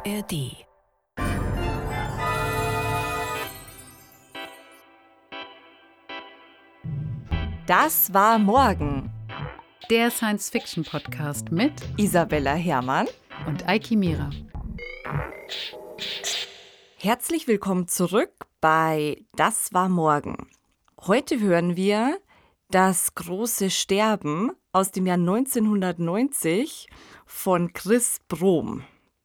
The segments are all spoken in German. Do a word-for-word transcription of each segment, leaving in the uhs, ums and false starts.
R D. Das war morgen. Der Science-Fiction-Podcast mit Isabella Herrmann und Eiki Mira. Herzlich willkommen zurück bei Das war morgen. Heute hören wir Das große Sterben aus dem Jahr neunzehnhundertneunzig von Chris Brohm.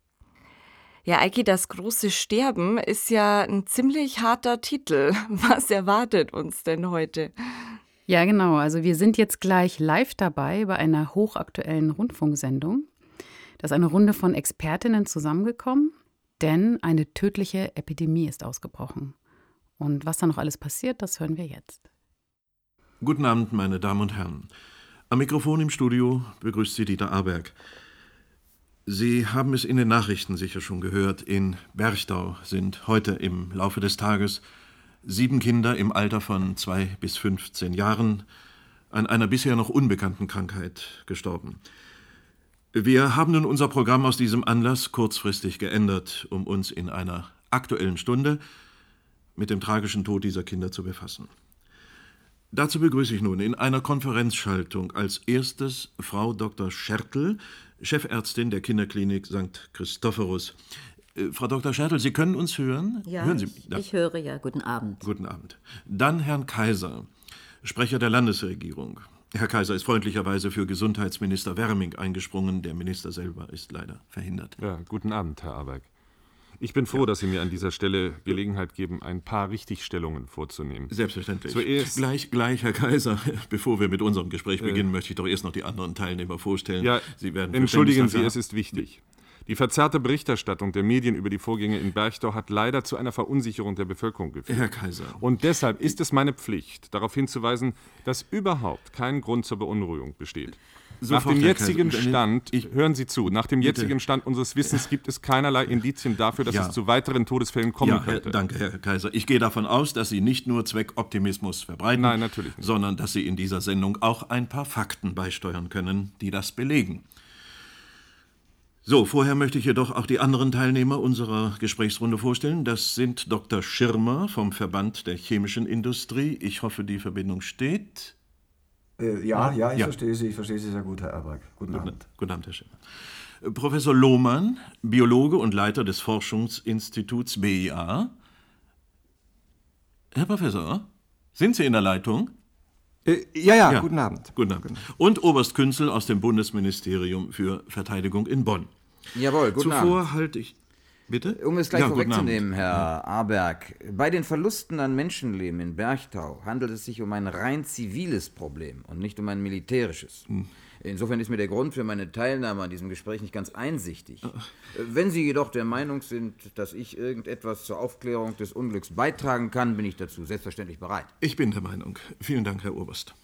Ja, Eiki, Das große Sterben ist ja ein ziemlich harter Titel. Was erwartet uns denn heute? Ja, genau. Also wir sind jetzt gleich live dabei bei einer hochaktuellen Rundfunksendung. Da ist eine Runde von Expertinnen zusammengekommen, denn eine tödliche Epidemie ist ausgebrochen. Und was da noch alles passiert, das hören wir jetzt. Guten Abend, meine Damen und Herren. Am Mikrofon im Studio begrüßt Sie Dieter Aberg. Sie haben es in den Nachrichten sicher schon gehört. In Berchtau sind heute im Laufe des Tages sieben Kinder im Alter von zwei bis fünfzehn Jahren an einer bisher noch unbekannten Krankheit gestorben. Wir haben nun unser Programm aus diesem Anlass kurzfristig geändert, um uns in einer aktuellen Stunde mit dem tragischen Tod dieser Kinder zu befassen. Dazu begrüße ich nun in einer Konferenzschaltung als erstes Frau Doktor Schertl, Chefärztin der Kinderklinik Sankt Christophorus. Äh, Frau Doktor Schertl, Sie können uns hören? Ja, hören Sie? ich, Ja. ich höre ja. Guten Abend. Guten Abend. Dann Herrn Kaiser, Sprecher der Landesregierung. Herr Kaiser ist freundlicherweise für Gesundheitsminister Werming eingesprungen. Der Minister selber ist leider verhindert. Ja, guten Abend, Herr Aberg. Ich bin froh, ja. dass Sie mir an dieser Stelle Gelegenheit geben, ein paar Richtigstellungen vorzunehmen. Selbstverständlich. Zuerst gleich, gleich, Herr Kaiser, bevor wir mit unserem Gespräch beginnen, äh, möchte ich doch erst noch die anderen Teilnehmer vorstellen. Ja, Sie werden entschuldigen Sie, es ist wichtig. Die verzerrte Berichterstattung der Medien über die Vorgänge in Berchtau hat leider zu einer Verunsicherung der Bevölkerung geführt. Herr Kaiser. Und deshalb ist es meine Pflicht, darauf hinzuweisen, dass überhaupt kein Grund zur Beunruhigung besteht. Sofort, nach dem jetzigen Kaiser, Stand, ich, hören Sie zu, nach dem bitte. jetzigen Stand unseres Wissens gibt es keinerlei Indizien dafür, dass ja. es zu weiteren Todesfällen kommen ja, könnte. Herr, danke, Herr Kaiser. Ich gehe davon aus, dass Sie nicht nur Zweckoptimismus verbreiten, Nein, natürlich nicht. sondern dass Sie in dieser Sendung auch ein paar Fakten beisteuern können, die das belegen. So, vorher möchte ich jedoch auch die anderen Teilnehmer unserer Gesprächsrunde vorstellen. Das sind Doktor Schirmer vom Verband der chemischen Industrie. Ich hoffe, die Verbindung steht. Äh, ja, ja, ich ja. verstehe Sie, ich verstehe Sie sehr gut, Herr Aberg. Guten, Guten Abend. Guten Abend, Herr Schirmer. Professor Lohmann, Biologe und Leiter des Forschungsinstituts B I A. Herr Professor, sind Sie in der Leitung? Äh, ja, ja, ja, guten Abend. Guten Abend. Und Oberst Künzel aus dem Bundesministerium für Verteidigung in Bonn. Jawohl, guten Zuvor Abend. Zuvor halte ich... Bitte? Um es gleich ja, vorwegzunehmen, Herr Aberg, bei den Verlusten an Menschenleben in Berchtau handelt es sich um ein rein ziviles Problem und nicht um ein militärisches. Hm. Insofern ist mir der Grund für meine Teilnahme an diesem Gespräch nicht ganz einsichtig. Ach. Wenn Sie jedoch der Meinung sind, dass ich irgendetwas zur Aufklärung des Unglücks beitragen kann, bin ich dazu selbstverständlich bereit. Ich bin der Meinung. Vielen Dank, Herr Oberst.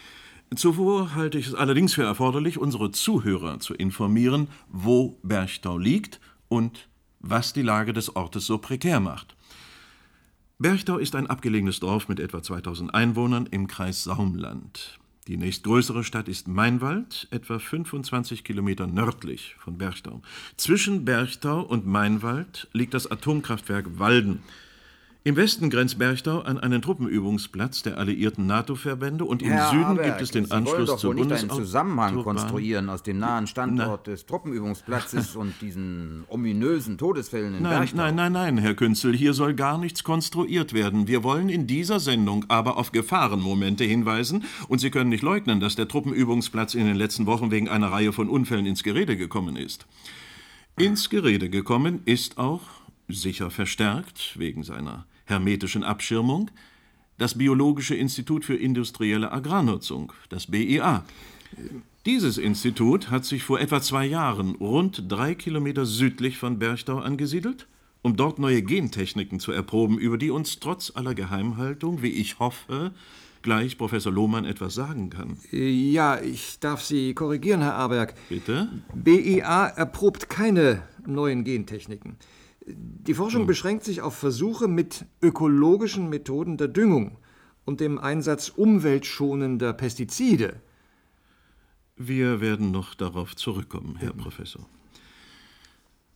Zuvor halte ich es allerdings für erforderlich, unsere Zuhörer zu informieren, wo Berchtau liegt und was die Lage des Ortes so prekär macht. Berchtau ist ein abgelegenes Dorf mit etwa zweitausend Einwohnern im Kreis Saumland. Die nächstgrößere Stadt ist Meinwald, etwa fünfundzwanzig Kilometer nördlich von Berchtau. Zwischen Berchtau und Meinwald liegt das Atomkraftwerk Walden. Im Westen grenzt Berchtau an einen Truppenübungsplatz der alliierten NATO-Verbände und im Herr Süden Aberg, gibt es den Sie Anschluss wollen doch zur wohl nicht Bundesautobahn. einen Zusammenhang konstruieren aus dem nahen Standort Na. des Truppenübungsplatzes und diesen ominösen Todesfällen in Nein, Berchtau. nein, nein, nein, Herr Künzel, hier soll gar nichts konstruiert werden. Wir wollen in dieser Sendung aber auf Gefahrenmomente hinweisen und Sie können nicht leugnen, dass der Truppenübungsplatz in den letzten Wochen wegen einer Reihe von Unfällen ins Gerede gekommen ist. Ins Gerede gekommen ist auch, sicher verstärkt wegen seiner hermetischen Abschirmung, das Biologische Institut für industrielle Agrarnutzung, das B I A. Dieses Institut hat sich vor etwa zwei Jahren rund drei Kilometer südlich von Berchtau angesiedelt, um dort neue Gentechniken zu erproben, über die uns trotz aller Geheimhaltung, wie ich hoffe, gleich Professor Lohmann etwas sagen kann. Ja, ich darf Sie korrigieren, Herr Aberg. Bitte? B I A erprobt keine neuen Gentechniken. Die Forschung hm. beschränkt sich auf Versuche mit ökologischen Methoden der Düngung und dem Einsatz umweltschonender Pestizide. Wir werden noch darauf zurückkommen, Herr mhm. Professor.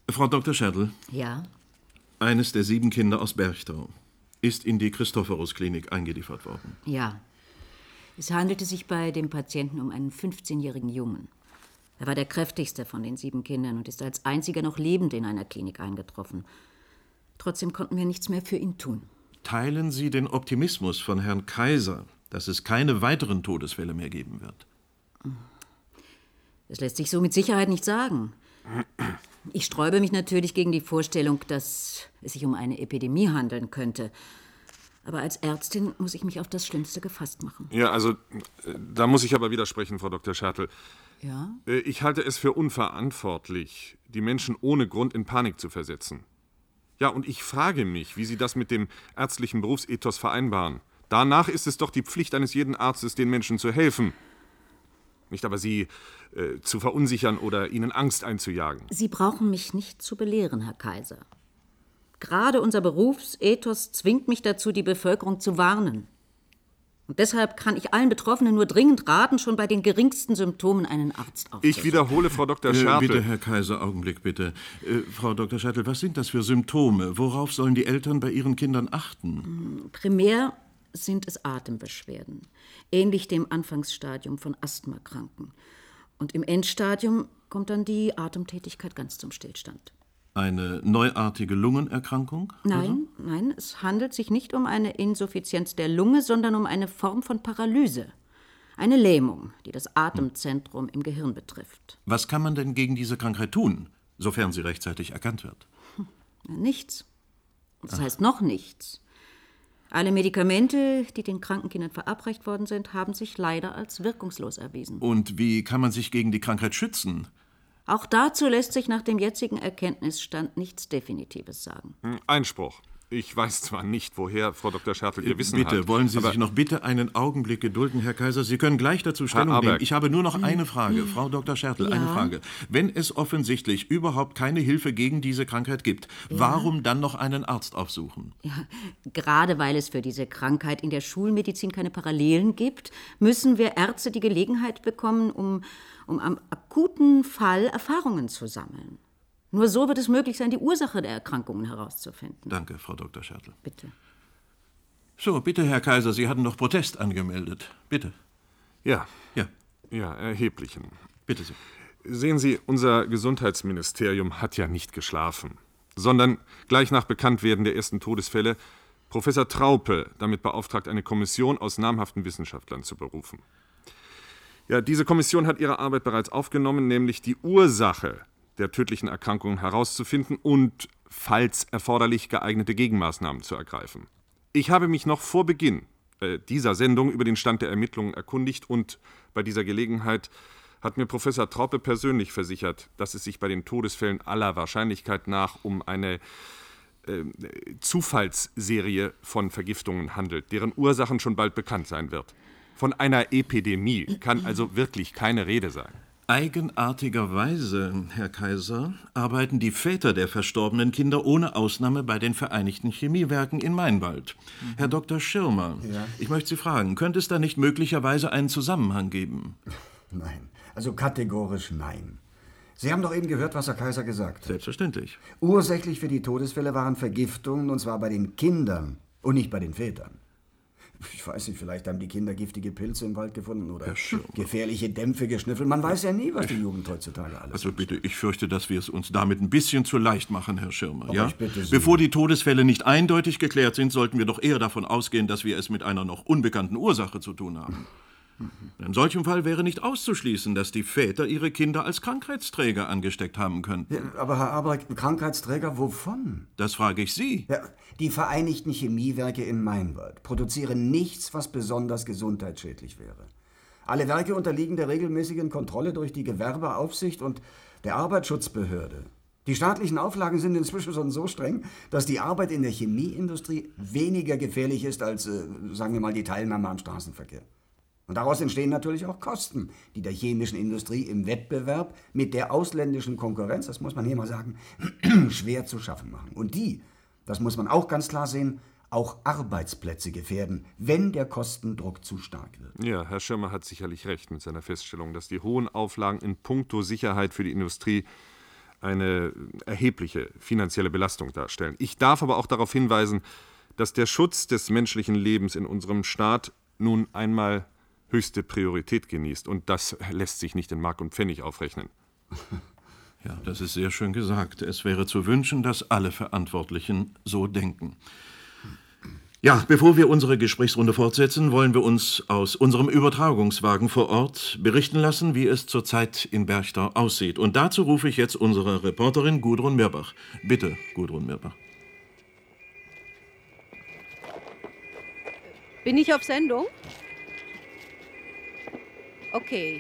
Frau Doktor Schertl? Ja? Eines der sieben Kinder aus Berchtau ist in die Christophorus-Klinik eingeliefert worden. Ja. Es handelte sich bei dem Patienten um einen fünfzehnjährigen Jungen. Er war der kräftigste von den sieben Kindern und ist als einziger noch lebend in einer Klinik eingetroffen. Trotzdem konnten wir nichts mehr für ihn tun. Teilen Sie den Optimismus von Herrn Kaiser, dass es keine weiteren Todesfälle mehr geben wird? Das lässt sich so mit Sicherheit nicht sagen. Ich sträube mich natürlich gegen die Vorstellung, dass es sich um eine Epidemie handeln könnte. Aber als Ärztin muss ich mich auf das Schlimmste gefasst machen. Ja, also, da muss ich aber widersprechen, Frau Doktor Schertl. Ja? Ich halte es für unverantwortlich, die Menschen ohne Grund in Panik zu versetzen. Ja, und ich frage mich, wie Sie das mit dem ärztlichen Berufsethos vereinbaren. Danach ist es doch die Pflicht eines jeden Arztes, den Menschen zu helfen. Nicht aber sie äh, zu verunsichern oder ihnen Angst einzujagen. Sie brauchen mich nicht zu belehren, Herr Kaiser. Gerade unser Berufsethos zwingt mich dazu, die Bevölkerung zu warnen. Und deshalb kann ich allen Betroffenen nur dringend raten, schon bei den geringsten Symptomen einen Arzt aufzusuchen. Ich wiederhole, Frau Doktor Schertl. Äh, bitte, Herr Kaiser, Augenblick, bitte. Äh, Frau Doktor Schertl, was sind das für Symptome? Worauf sollen die Eltern bei ihren Kindern achten? Primär sind es Atembeschwerden, ähnlich dem Anfangsstadium von Asthmakranken. Und im Endstadium kommt dann die Atemtätigkeit ganz zum Stillstand. Eine neuartige Lungenerkrankung? Nein, also? nein, es handelt sich nicht um eine Insuffizienz der Lunge, sondern um eine Form von Paralyse. Eine Lähmung, die das Atemzentrum im Gehirn betrifft. Was kann man denn gegen diese Krankheit tun, sofern sie rechtzeitig erkannt wird? Hm, nichts. Das Ach. heißt noch nichts. Alle Medikamente, die den kranken Kindern verabreicht worden sind, haben sich leider als wirkungslos erwiesen. Und wie kann man sich gegen die Krankheit schützen? Auch dazu lässt sich nach dem jetzigen Erkenntnisstand nichts Definitives sagen. Einspruch. Ich weiß zwar nicht, woher Frau Doktor Schertl Ihr Wissen bitte, hat. Bitte, wollen Sie aber sich noch bitte einen Augenblick gedulden, Herr Kaiser? Sie können gleich dazu Stellung Herr nehmen. Ich habe nur noch eine Frage, Frau Doktor Schertl, ja? eine Frage. Wenn es offensichtlich überhaupt keine Hilfe gegen diese Krankheit gibt, ja? warum dann noch einen Arzt aufsuchen? Ja, gerade weil es für diese Krankheit in der Schulmedizin keine Parallelen gibt, müssen wir Ärzte die Gelegenheit bekommen, um, um am akuten Fall Erfahrungen zu sammeln. Nur so wird es möglich sein, die Ursache der Erkrankungen herauszufinden. Danke, Frau Doktor Schertl. Bitte. So, bitte, Herr Kaiser, Sie hatten doch Protest angemeldet. Bitte. Ja. Ja. Ja, erheblichen. Bitte Sie. Sehen Sie, unser Gesundheitsministerium hat ja nicht geschlafen, sondern gleich nach Bekanntwerden der ersten Todesfälle Professor Traupe damit beauftragt, eine Kommission aus namhaften Wissenschaftlern zu berufen. Ja, diese Kommission hat ihre Arbeit bereits aufgenommen, nämlich die Ursache der tödlichen Erkrankungen herauszufinden und, falls erforderlich, geeignete Gegenmaßnahmen zu ergreifen. Ich habe mich noch vor Beginn äh, dieser Sendung über den Stand der Ermittlungen erkundigt und bei dieser Gelegenheit hat mir Professor Traupe persönlich versichert, dass es sich bei den Todesfällen aller Wahrscheinlichkeit nach um eine äh, Zufallsserie von Vergiftungen handelt, deren Ursachen schon bald bekannt sein wird. Von einer Epidemie kann also wirklich keine Rede sein. Eigenartigerweise, Herr Kaiser, arbeiten die Väter der verstorbenen Kinder ohne Ausnahme bei den Vereinigten Chemiewerken in Mainwald. Mhm. Herr Doktor Schirmer, ja? ich möchte Sie fragen, könnte es da nicht möglicherweise einen Zusammenhang geben? Nein, also kategorisch nein. Sie haben doch eben gehört, was Herr Kaiser gesagt hat. Selbstverständlich. Ursächlich für die Todesfälle waren Vergiftungen, und zwar bei den Kindern und nicht bei den Vätern. Ich weiß nicht, vielleicht haben die Kinder giftige Pilze im Wald gefunden oder gefährliche Dämpfe geschnüffelt. Man weiß ja nie, was die Jugend heutzutage alles Also bitte, ich fürchte, dass wir es uns damit ein bisschen zu leicht machen, Herr Schirmer. Aber ja? ich bitte Sie. Bevor die Todesfälle nicht eindeutig geklärt sind, sollten wir doch eher davon ausgehen, dass wir es mit einer noch unbekannten Ursache zu tun haben. In solchem Fall wäre nicht auszuschließen, dass die Väter ihre Kinder als Krankheitsträger angesteckt haben könnten. Ja, aber Herr Albrecht, Krankheitsträger wovon? Das frage ich Sie. Ja, die Vereinigten Chemiewerke in Mainwald produzieren nichts, was besonders gesundheitsschädlich wäre. Alle Werke unterliegen der regelmäßigen Kontrolle durch die Gewerbeaufsicht und der Arbeitsschutzbehörde. Die staatlichen Auflagen sind inzwischen schon so streng, dass die Arbeit in der Chemieindustrie weniger gefährlich ist als, äh, sagen wir mal, die Teilnahme am Straßenverkehr. Und daraus entstehen natürlich auch Kosten, die der chemischen Industrie im Wettbewerb mit der ausländischen Konkurrenz, das muss man hier mal sagen, schwer zu schaffen machen. Und die, das muss man auch ganz klar sehen, auch Arbeitsplätze gefährden, wenn der Kostendruck zu stark wird. Ja, Herr Schirmer hat sicherlich recht mit seiner Feststellung, dass die hohen Auflagen in puncto Sicherheit für die Industrie eine erhebliche finanzielle Belastung darstellen. Ich darf aber auch darauf hinweisen, dass der Schutz des menschlichen Lebens in unserem Staat nun einmal höchste Priorität genießt. Und das lässt sich nicht in Mark und Pfennig aufrechnen. Ja, das ist sehr schön gesagt. Es wäre zu wünschen, dass alle Verantwortlichen so denken. Ja, bevor wir unsere Gesprächsrunde fortsetzen, wollen wir uns aus unserem Übertragungswagen vor Ort berichten lassen, wie es zurzeit in Berchtau aussieht. Und dazu rufe ich jetzt unsere Reporterin Gudrun Mirbach. Bitte, Gudrun Mirbach. Bin ich auf Sendung? Okay.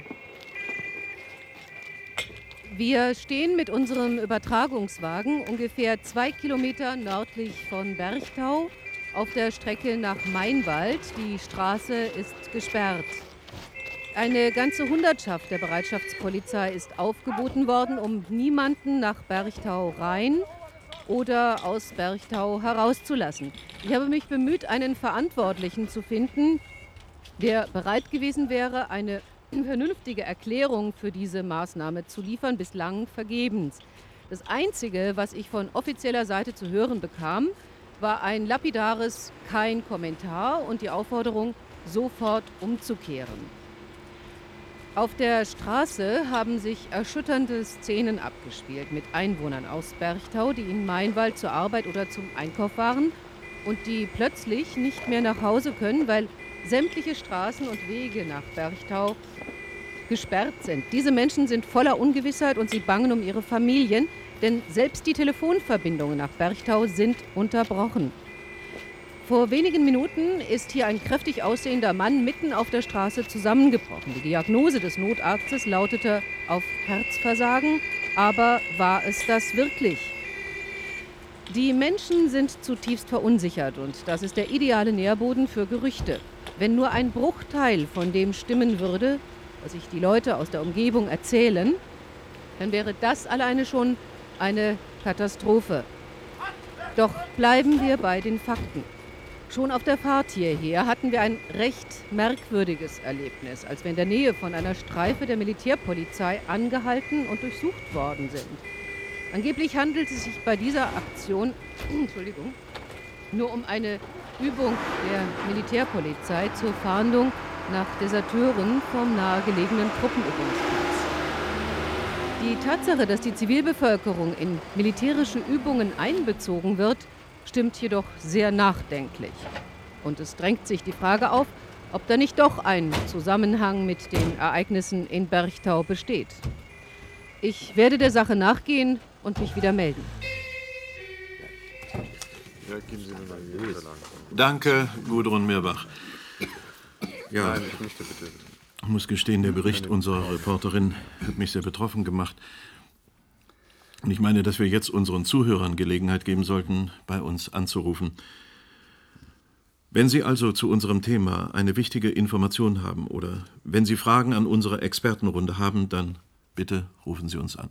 Wir stehen mit unserem Übertragungswagen ungefähr zwei Kilometer nördlich von Berchtau auf der Strecke nach Mainwald. Die Straße ist gesperrt. Eine ganze Hundertschaft der Bereitschaftspolizei ist aufgeboten worden, um niemanden nach Berchtau rein oder aus Berchtau herauszulassen. Ich habe mich bemüht, einen Verantwortlichen zu finden, der bereit gewesen wäre, eine vernünftige Erklärung für diese Maßnahme zu liefern, bislang vergebens. Das Einzige, was ich von offizieller Seite zu hören bekam, war ein lapidares Kein Kommentar und die Aufforderung, sofort umzukehren. Auf der Straße haben sich erschütternde Szenen abgespielt mit Einwohnern aus Berchtau, die in Mainwald zur Arbeit oder zum Einkauf waren und die plötzlich nicht mehr nach Hause können, weil sämtliche Straßen und Wege nach Berchtau gesperrt sind. Diese Menschen sind voller Ungewissheit und sie bangen um ihre Familien, denn selbst die Telefonverbindungen nach Berchtau sind unterbrochen. Vor wenigen Minuten ist hier ein kräftig aussehender Mann mitten auf der Straße zusammengebrochen. Die Diagnose des Notarztes lautete auf Herzversagen, aber war es das wirklich? Die Menschen sind zutiefst verunsichert und das ist der ideale Nährboden für Gerüchte. Wenn nur ein Bruchteil von dem stimmen würde, was sich die Leute aus der Umgebung erzählen, dann wäre das alleine schon eine Katastrophe. Doch bleiben wir bei den Fakten. Schon auf der Fahrt hierher hatten wir ein recht merkwürdiges Erlebnis, als wir in der Nähe von einer Streife der Militärpolizei angehalten und durchsucht worden sind. Angeblich handelt es sich bei dieser Aktion Entschuldigung, nur um eine Übung der Militärpolizei zur Fahndung nach Deserteuren vom nahegelegenen Truppenübungsplatz. Die Tatsache, dass die Zivilbevölkerung in militärische Übungen einbezogen wird, stimmt jedoch sehr nachdenklich. Und es drängt sich die Frage auf, ob da nicht doch ein Zusammenhang mit den Ereignissen in Berchtau besteht. Ich werde der Sache nachgehen und mich wieder melden. Ja, geben Sie mir mal die Unterlagen. Danke, Gudrun Mirbach. Ja, Nein, ich möchte bitte. Ich muss gestehen, der Bericht unserer Reporterin hat mich sehr betroffen gemacht. Und ich meine, dass wir jetzt unseren Zuhörern Gelegenheit geben sollten, bei uns anzurufen. Wenn Sie also zu unserem Thema eine wichtige Information haben oder wenn Sie Fragen an unsere Expertenrunde haben, dann bitte rufen Sie uns an.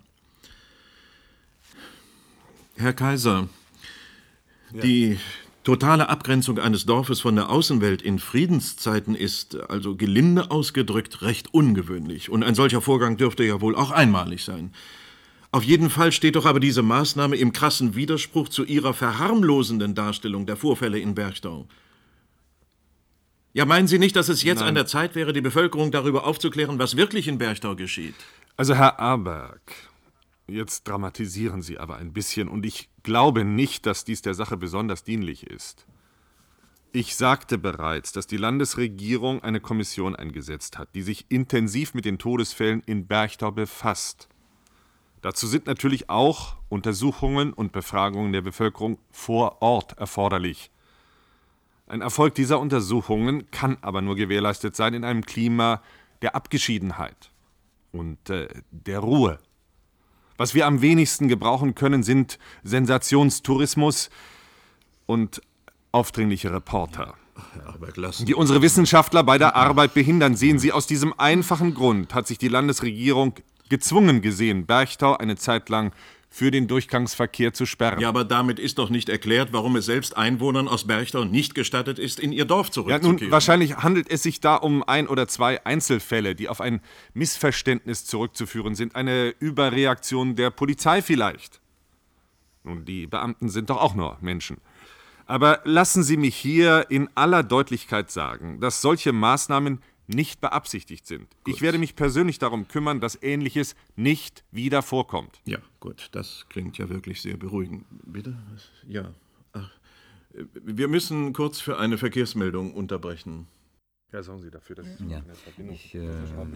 Herr Kaiser, ja. Die totale Abgrenzung eines Dorfes von der Außenwelt in Friedenszeiten ist, also gelinde ausgedrückt, recht ungewöhnlich. Und ein solcher Vorgang dürfte ja wohl auch einmalig sein. Auf jeden Fall steht doch aber diese Maßnahme im krassen Widerspruch zu Ihrer verharmlosenden Darstellung der Vorfälle in Berchtau. Ja, meinen Sie nicht, dass es jetzt Nein. an der Zeit wäre, die Bevölkerung darüber aufzuklären, was wirklich in Berchtau geschieht? Also, Herr Aberg, jetzt dramatisieren Sie aber ein bisschen und ich glaube nicht, dass dies der Sache besonders dienlich ist. Ich sagte bereits, dass die Landesregierung eine Kommission eingesetzt hat, die sich intensiv mit den Todesfällen in Berchtau befasst. Dazu sind natürlich auch Untersuchungen und Befragungen der Bevölkerung vor Ort erforderlich. Ein Erfolg dieser Untersuchungen kann aber nur gewährleistet sein in einem Klima der Abgeschiedenheit und äh, der Ruhe. Was wir am wenigsten gebrauchen können, sind Sensationstourismus und aufdringliche Reporter, die unsere Wissenschaftler bei der Arbeit behindern. Sehen Sie, aus diesem einfachen Grund hat sich die Landesregierung gezwungen gesehen, Berchtau eine Zeit lang für den Durchgangsverkehr zu sperren. Ja, aber damit ist doch nicht erklärt, warum es selbst Einwohnern aus Berchtau nicht gestattet ist, in ihr Dorf zurückzukehren. Ja, nun, wahrscheinlich handelt es sich da um ein oder zwei Einzelfälle, die auf ein Missverständnis zurückzuführen sind. Eine Überreaktion der Polizei vielleicht. Nun, die Beamten sind doch auch nur Menschen. Aber lassen Sie mich hier in aller Deutlichkeit sagen, dass solche Maßnahmen nicht beabsichtigt sind. Gut. Ich werde mich persönlich darum kümmern, dass Ähnliches nicht wieder vorkommt. Ja, gut, das klingt ja wirklich sehr beruhigend. Bitte? Ja. Ach, wir müssen kurz für eine Verkehrsmeldung unterbrechen. Ja, sorgen Sie dafür, dass ja. ich äh,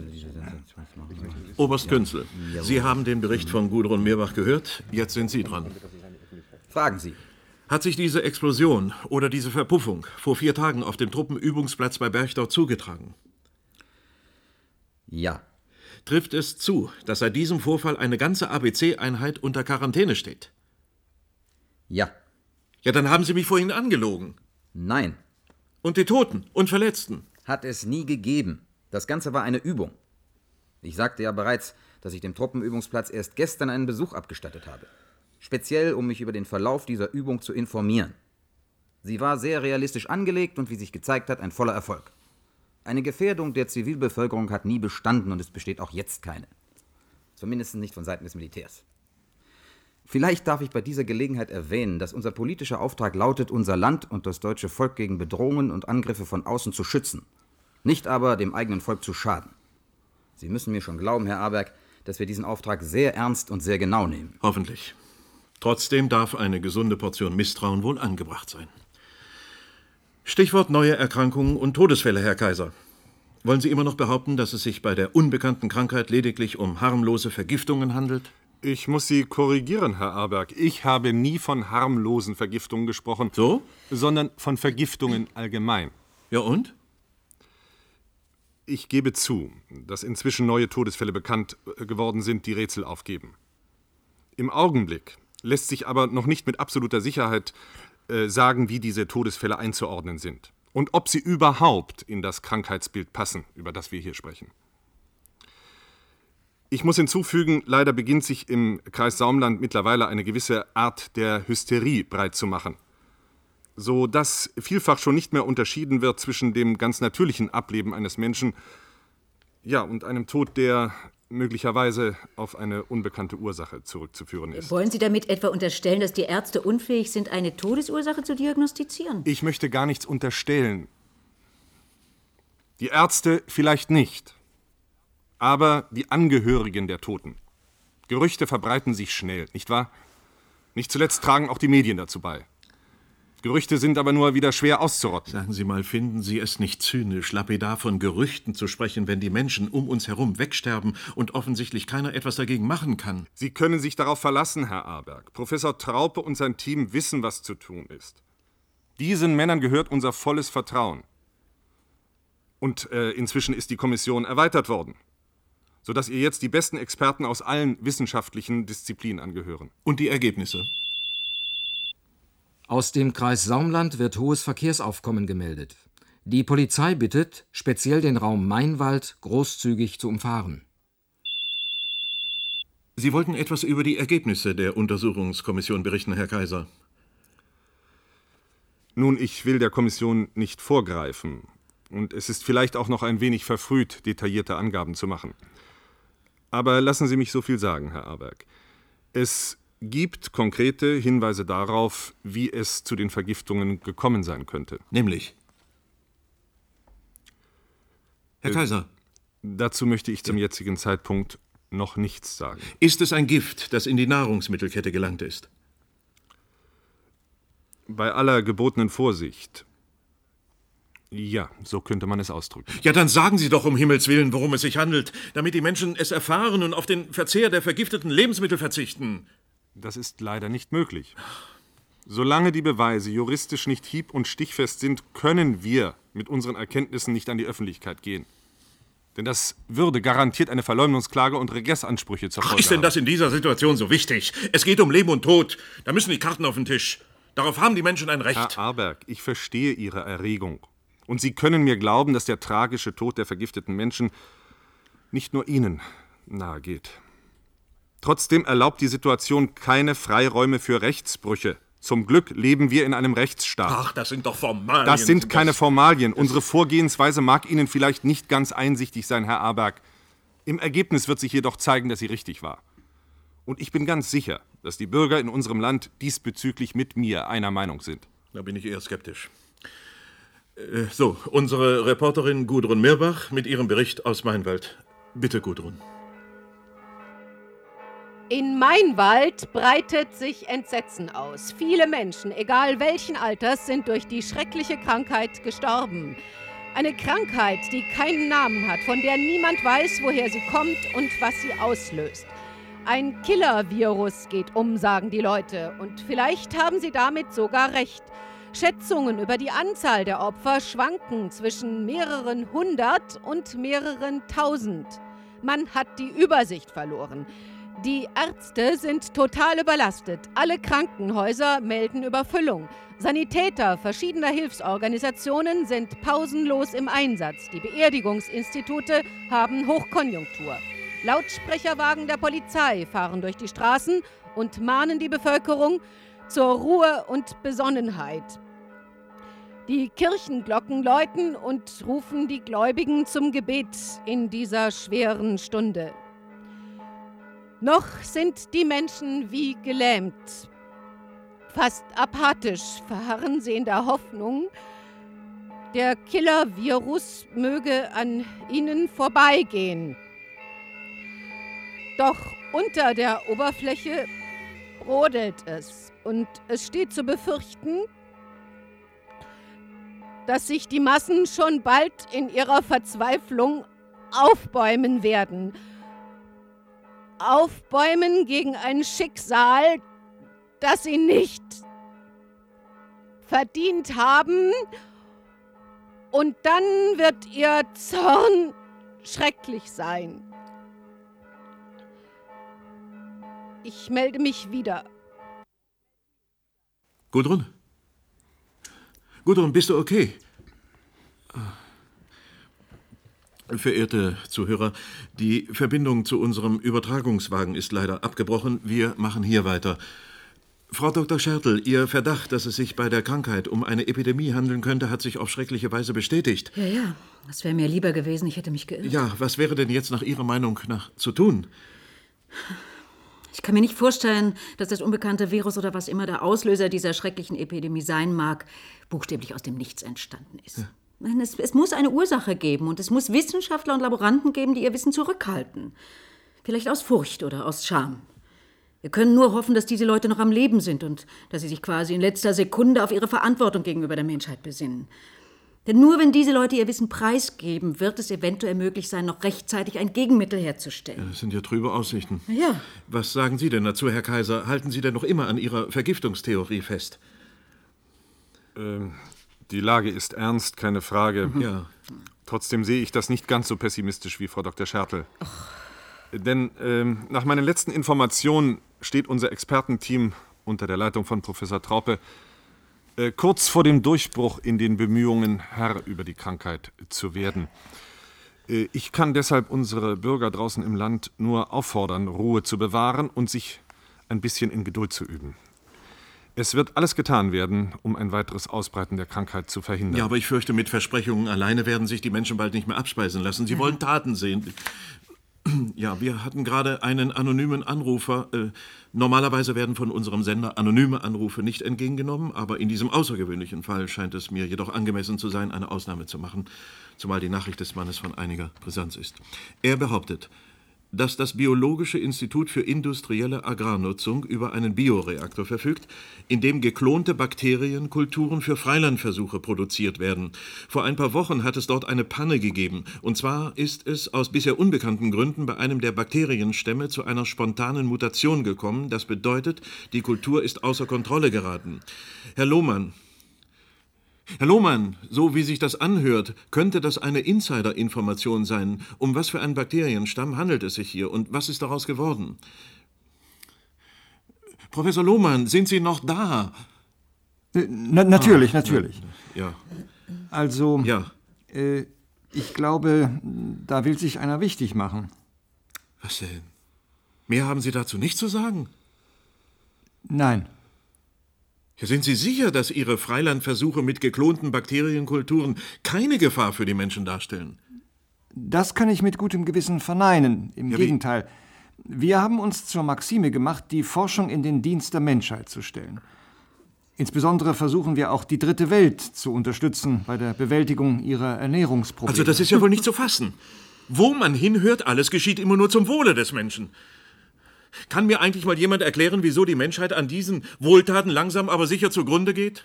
Oberst Künzel, ja. Sie haben den Bericht von Gudrun Meerbach gehört. Jetzt sind Sie dran. Fragen Sie. Hat sich diese Explosion oder diese Verpuffung vor vier Tagen auf dem Truppenübungsplatz bei Berchtau zugetragen? Ja. Trifft es zu, dass seit diesem Vorfall eine ganze A B C-Einheit unter Quarantäne steht? Ja. Ja, dann haben Sie mich vorhin angelogen. Nein. Und die Toten und Verletzten? Hat es nie gegeben. Das Ganze war eine Übung. Ich sagte ja bereits, dass ich dem Truppenübungsplatz erst gestern einen Besuch abgestattet habe. Speziell, um mich über den Verlauf dieser Übung zu informieren. Sie war sehr realistisch angelegt und wie sich gezeigt hat, ein voller Erfolg. Eine Gefährdung der Zivilbevölkerung hat nie bestanden und es besteht auch jetzt keine. Zumindest nicht von Seiten des Militärs. Vielleicht darf ich bei dieser Gelegenheit erwähnen, dass unser politischer Auftrag lautet, unser Land und das deutsche Volk gegen Bedrohungen und Angriffe von außen zu schützen, nicht aber dem eigenen Volk zu schaden. Sie müssen mir schon glauben, Herr Aberg, dass wir diesen Auftrag sehr ernst und sehr genau nehmen. Hoffentlich. Trotzdem darf eine gesunde Portion Misstrauen wohl angebracht sein. Stichwort neue Erkrankungen und Todesfälle, Herr Kaiser. Wollen Sie immer noch behaupten, dass es sich bei der unbekannten Krankheit lediglich um harmlose Vergiftungen handelt? Ich muss Sie korrigieren, Herr Aberg. Ich habe nie von harmlosen Vergiftungen gesprochen. So? Sondern von Vergiftungen allgemein. Ja und? Ich gebe zu, dass inzwischen neue Todesfälle bekannt geworden sind, die Rätsel aufgeben. Im Augenblick lässt sich aber noch nicht mit absoluter Sicherheit äh, sagen, wie diese Todesfälle einzuordnen sind. Und ob sie überhaupt in das Krankheitsbild passen, über das wir hier sprechen. Ich muss hinzufügen, leider beginnt sich im Kreis Saumland mittlerweile eine gewisse Art der Hysterie breit zu machen, so dass vielfach schon nicht mehr unterschieden wird zwischen dem ganz natürlichen Ableben eines Menschen, ja, und einem Tod, der möglicherweise auf eine unbekannte Ursache zurückzuführen ist. Wollen Sie damit etwa unterstellen, dass die Ärzte unfähig sind, eine Todesursache zu diagnostizieren? Ich möchte gar nichts unterstellen. Die Ärzte vielleicht nicht, aber die Angehörigen der Toten. Gerüchte verbreiten sich schnell, nicht wahr? Nicht zuletzt tragen auch die Medien dazu bei. Gerüchte sind aber nur wieder schwer auszurotten. Sagen Sie mal, finden Sie es nicht zynisch, lapidar von Gerüchten zu sprechen, wenn die Menschen um uns herum wegsterben und offensichtlich keiner etwas dagegen machen kann? Sie können sich darauf verlassen, Herr Aberg. Professor Traupe und sein Team wissen, was zu tun ist. Diesen Männern gehört unser volles Vertrauen. Und äh, inzwischen ist die Kommission erweitert worden, sodass ihr jetzt die besten Experten aus allen wissenschaftlichen Disziplinen angehören. Und die Ergebnisse? Aus dem Kreis Saumland wird hohes Verkehrsaufkommen gemeldet. Die Polizei bittet, speziell den Raum Mainwald großzügig zu umfahren. Sie wollten etwas über die Ergebnisse der Untersuchungskommission berichten, Herr Kaiser. Nun, ich will der Kommission nicht vorgreifen. Und es ist vielleicht auch noch ein wenig verfrüht, detaillierte Angaben zu machen. Aber lassen Sie mich so viel sagen, Herr Aberg. Es gibt konkrete Hinweise darauf, wie es zu den Vergiftungen gekommen sein könnte. Nämlich? Herr äh, Kaiser. Dazu möchte ich zum jetzigen Zeitpunkt noch nichts sagen. Ist es ein Gift, das in die Nahrungsmittelkette gelangt ist? Bei aller gebotenen Vorsicht. Ja, so könnte man es ausdrücken. Ja, dann sagen Sie doch um Himmels Willen, worum es sich handelt, damit die Menschen es erfahren und auf den Verzehr der vergifteten Lebensmittel verzichten. Das ist leider nicht möglich. Solange die Beweise juristisch nicht hieb- und stichfest sind, können wir mit unseren Erkenntnissen nicht an die Öffentlichkeit gehen. Denn das würde garantiert eine Verleumdungsklage und Regressansprüche zur Folge haben. Ist denn das in dieser Situation so wichtig? Es geht um Leben und Tod. Da müssen die Karten auf den Tisch. Darauf haben die Menschen ein Recht. Herr Aberg, ich verstehe Ihre Erregung. Und Sie können mir glauben, dass der tragische Tod der vergifteten Menschen nicht nur Ihnen, nahe geht. Trotzdem erlaubt die Situation keine Freiräume für Rechtsbrüche. Zum Glück leben wir in einem Rechtsstaat. Ach, das sind doch Formalien. Das sind keine Formalien. Unsere Vorgehensweise mag Ihnen vielleicht nicht ganz einsichtig sein, Herr Aberg. Im Ergebnis wird sich jedoch zeigen, dass sie richtig war. Und ich bin ganz sicher, dass die Bürger in unserem Land diesbezüglich mit mir einer Meinung sind. Da bin ich eher skeptisch. Äh, so, unsere Reporterin Gudrun Mirbach mit ihrem Bericht aus Mainwald. Bitte, Gudrun. In Mainwald breitet sich Entsetzen aus. Viele Menschen, egal welchen Alters, sind durch die schreckliche Krankheit gestorben. Eine Krankheit, die keinen Namen hat, von der niemand weiß, woher sie kommt und was sie auslöst. Ein Killer-Virus geht um, sagen die Leute. Und vielleicht haben sie damit sogar recht. Schätzungen über die Anzahl der Opfer schwanken zwischen mehreren hundert und mehreren tausend. Man hat die Übersicht verloren. Die Ärzte sind total überlastet. Alle Krankenhäuser melden Überfüllung. Sanitäter verschiedener Hilfsorganisationen sind pausenlos im Einsatz. Die Beerdigungsinstitute haben Hochkonjunktur. Lautsprecherwagen der Polizei fahren durch die Straßen und mahnen die Bevölkerung zur Ruhe und Besonnenheit. Die Kirchenglocken läuten und rufen die Gläubigen zum Gebet in dieser schweren Stunde. Noch sind die Menschen wie gelähmt. Fast apathisch verharren sie in der Hoffnung, der Killer-Virus möge an ihnen vorbeigehen. Doch unter der Oberfläche brodelt es und es steht zu befürchten, dass sich die Massen schon bald in ihrer Verzweiflung aufbäumen werden. Aufbäumen gegen ein Schicksal, das sie nicht verdient haben. Und dann wird ihr Zorn schrecklich sein. Ich melde mich wieder. Gudrun? Gudrun, bist du okay? Verehrte Zuhörer, die Verbindung zu unserem Übertragungswagen ist leider abgebrochen. Wir machen hier weiter. Frau Doktor Schertl, Ihr Verdacht, dass es sich bei der Krankheit um eine Epidemie handeln könnte, hat sich auf schreckliche Weise bestätigt. Ja, ja, das wäre mir lieber gewesen, ich hätte mich geirrt. Ja, was wäre denn jetzt nach Ihrer Meinung nach zu tun? Ich kann mir nicht vorstellen, dass das unbekannte Virus oder was immer der Auslöser dieser schrecklichen Epidemie sein mag, buchstäblich aus dem Nichts entstanden ist. Ja. Es, es muss eine Ursache geben und es muss Wissenschaftler und Laboranten geben, die ihr Wissen zurückhalten. Vielleicht aus Furcht oder aus Scham. Wir können nur hoffen, dass diese Leute noch am Leben sind und dass sie sich quasi in letzter Sekunde auf ihre Verantwortung gegenüber der Menschheit besinnen. Denn nur wenn diese Leute ihr Wissen preisgeben, wird es eventuell möglich sein, noch rechtzeitig ein Gegenmittel herzustellen. Ja, das sind ja trübe Aussichten. Ja. Was sagen Sie denn dazu, Herr Kaiser? Halten Sie denn noch immer an Ihrer Vergiftungstheorie fest? Ähm... Die Lage ist ernst, keine Frage. Ja. Trotzdem sehe ich das nicht ganz so pessimistisch wie Frau Doktor Schertl. Denn ähm, nach meinen letzten Informationen steht unser Expertenteam unter der Leitung von Professor Traupe äh, kurz vor dem Durchbruch in den Bemühungen, Herr über die Krankheit zu werden. Äh, ich kann deshalb unsere Bürger draußen im Land nur auffordern, Ruhe zu bewahren und sich ein bisschen in Geduld zu üben. Es wird alles getan werden, um ein weiteres Ausbreiten der Krankheit zu verhindern. Ja, aber ich fürchte, mit Versprechungen alleine werden sich die Menschen bald nicht mehr abspeisen lassen. Sie wollen Taten sehen. Ja, wir hatten gerade einen anonymen Anrufer. Äh, normalerweise werden von unserem Sender anonyme Anrufe nicht entgegengenommen, aber in diesem außergewöhnlichen Fall scheint es mir jedoch angemessen zu sein, eine Ausnahme zu machen, zumal die Nachricht des Mannes von einiger Brisanz ist. Er behauptet, dass das Biologische Institut für industrielle Agrarnutzung über einen Bioreaktor verfügt, in dem geklonte Bakterienkulturen für Freilandversuche produziert werden. Vor ein paar Wochen hat es dort eine Panne gegeben. Und zwar ist es aus bisher unbekannten Gründen bei einem der Bakterienstämme zu einer spontanen Mutation gekommen. Das bedeutet, die Kultur ist außer Kontrolle geraten. Herr Lohmann, Herr Lohmann, so wie sich das anhört, könnte das eine Insider-Information sein. Um was für einen Bakterienstamm handelt es sich hier und was ist daraus geworden? Professor Lohmann, sind Sie noch da? Na, natürlich, ah, natürlich. Ja. Also, ja. Äh, ich glaube, da will sich einer wichtig machen. Was denn? Mehr haben Sie dazu nicht zu sagen? Nein. Ja, sind Sie sicher, dass Ihre Freilandversuche mit geklonten Bakterienkulturen keine Gefahr für die Menschen darstellen? Das kann ich mit gutem Gewissen verneinen. Im ja, Gegenteil. Wir haben uns zur Maxime gemacht, die Forschung in den Dienst der Menschheit zu stellen. Insbesondere versuchen wir auch die dritte Welt zu unterstützen bei der Bewältigung ihrer Ernährungsprobleme. Also das ist ja wohl nicht zu fassen. Wo man hinhört, alles geschieht immer nur zum Wohle des Menschen. Kann mir eigentlich mal jemand erklären, wieso die Menschheit an diesen Wohltaten langsam aber sicher zugrunde geht?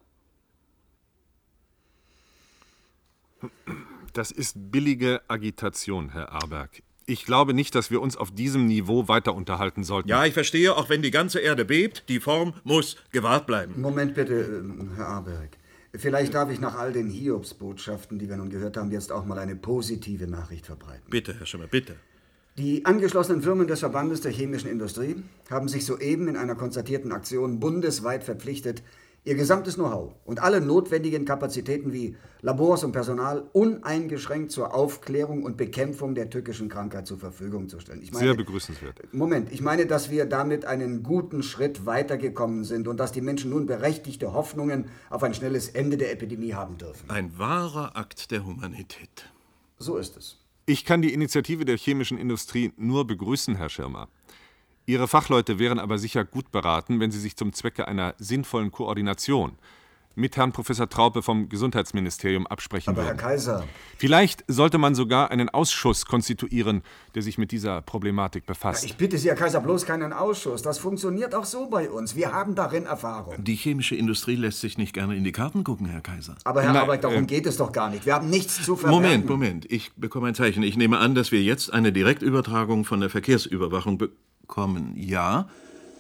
Das ist billige Agitation, Herr Aberg. Ich glaube nicht, dass wir uns auf diesem Niveau weiter unterhalten sollten. Ja, ich verstehe, auch wenn die ganze Erde bebt, die Form muss gewahrt bleiben. Moment bitte, Herr Aberg. Vielleicht darf ich nach all den Hiobsbotschaften, die wir nun gehört haben, jetzt auch mal eine positive Nachricht verbreiten. Bitte, Herr Schimmer, bitte. Die angeschlossenen Firmen des Verbandes der chemischen Industrie haben sich soeben in einer konzertierten Aktion bundesweit verpflichtet, ihr gesamtes Know-how und alle notwendigen Kapazitäten wie Labors und Personal uneingeschränkt zur Aufklärung und Bekämpfung der tückischen Krankheit zur Verfügung zu stellen. Ich meine, sehr begrüßenswert. Moment, ich meine, dass wir damit einen guten Schritt weitergekommen sind und dass die Menschen nun berechtigte Hoffnungen auf ein schnelles Ende der Epidemie haben dürfen. Ein wahrer Akt der Humanität. So ist es. Ich kann die Initiative der chemischen Industrie nur begrüßen, Herr Schirmer. Ihre Fachleute wären aber sicher gut beraten, wenn sie sich zum Zwecke einer sinnvollen Koordination mit Herrn Professor Traupe vom Gesundheitsministerium absprechen Aber würden. Herr Kaiser... Vielleicht sollte man sogar einen Ausschuss konstituieren, der sich mit dieser Problematik befasst. Ja, ich bitte Sie, Herr Kaiser, bloß keinen Ausschuss. Das funktioniert auch so bei uns. Wir haben darin Erfahrung. Die chemische Industrie lässt sich nicht gerne in die Karten gucken, Herr Kaiser. Aber Herr Nein, Aberg, darum äh, geht es doch gar nicht. Wir haben nichts zu verbergen. Moment, Moment. Ich bekomme ein Zeichen. Ich nehme an, dass wir jetzt eine Direktübertragung von der Verkehrsüberwachung bekommen. Ja?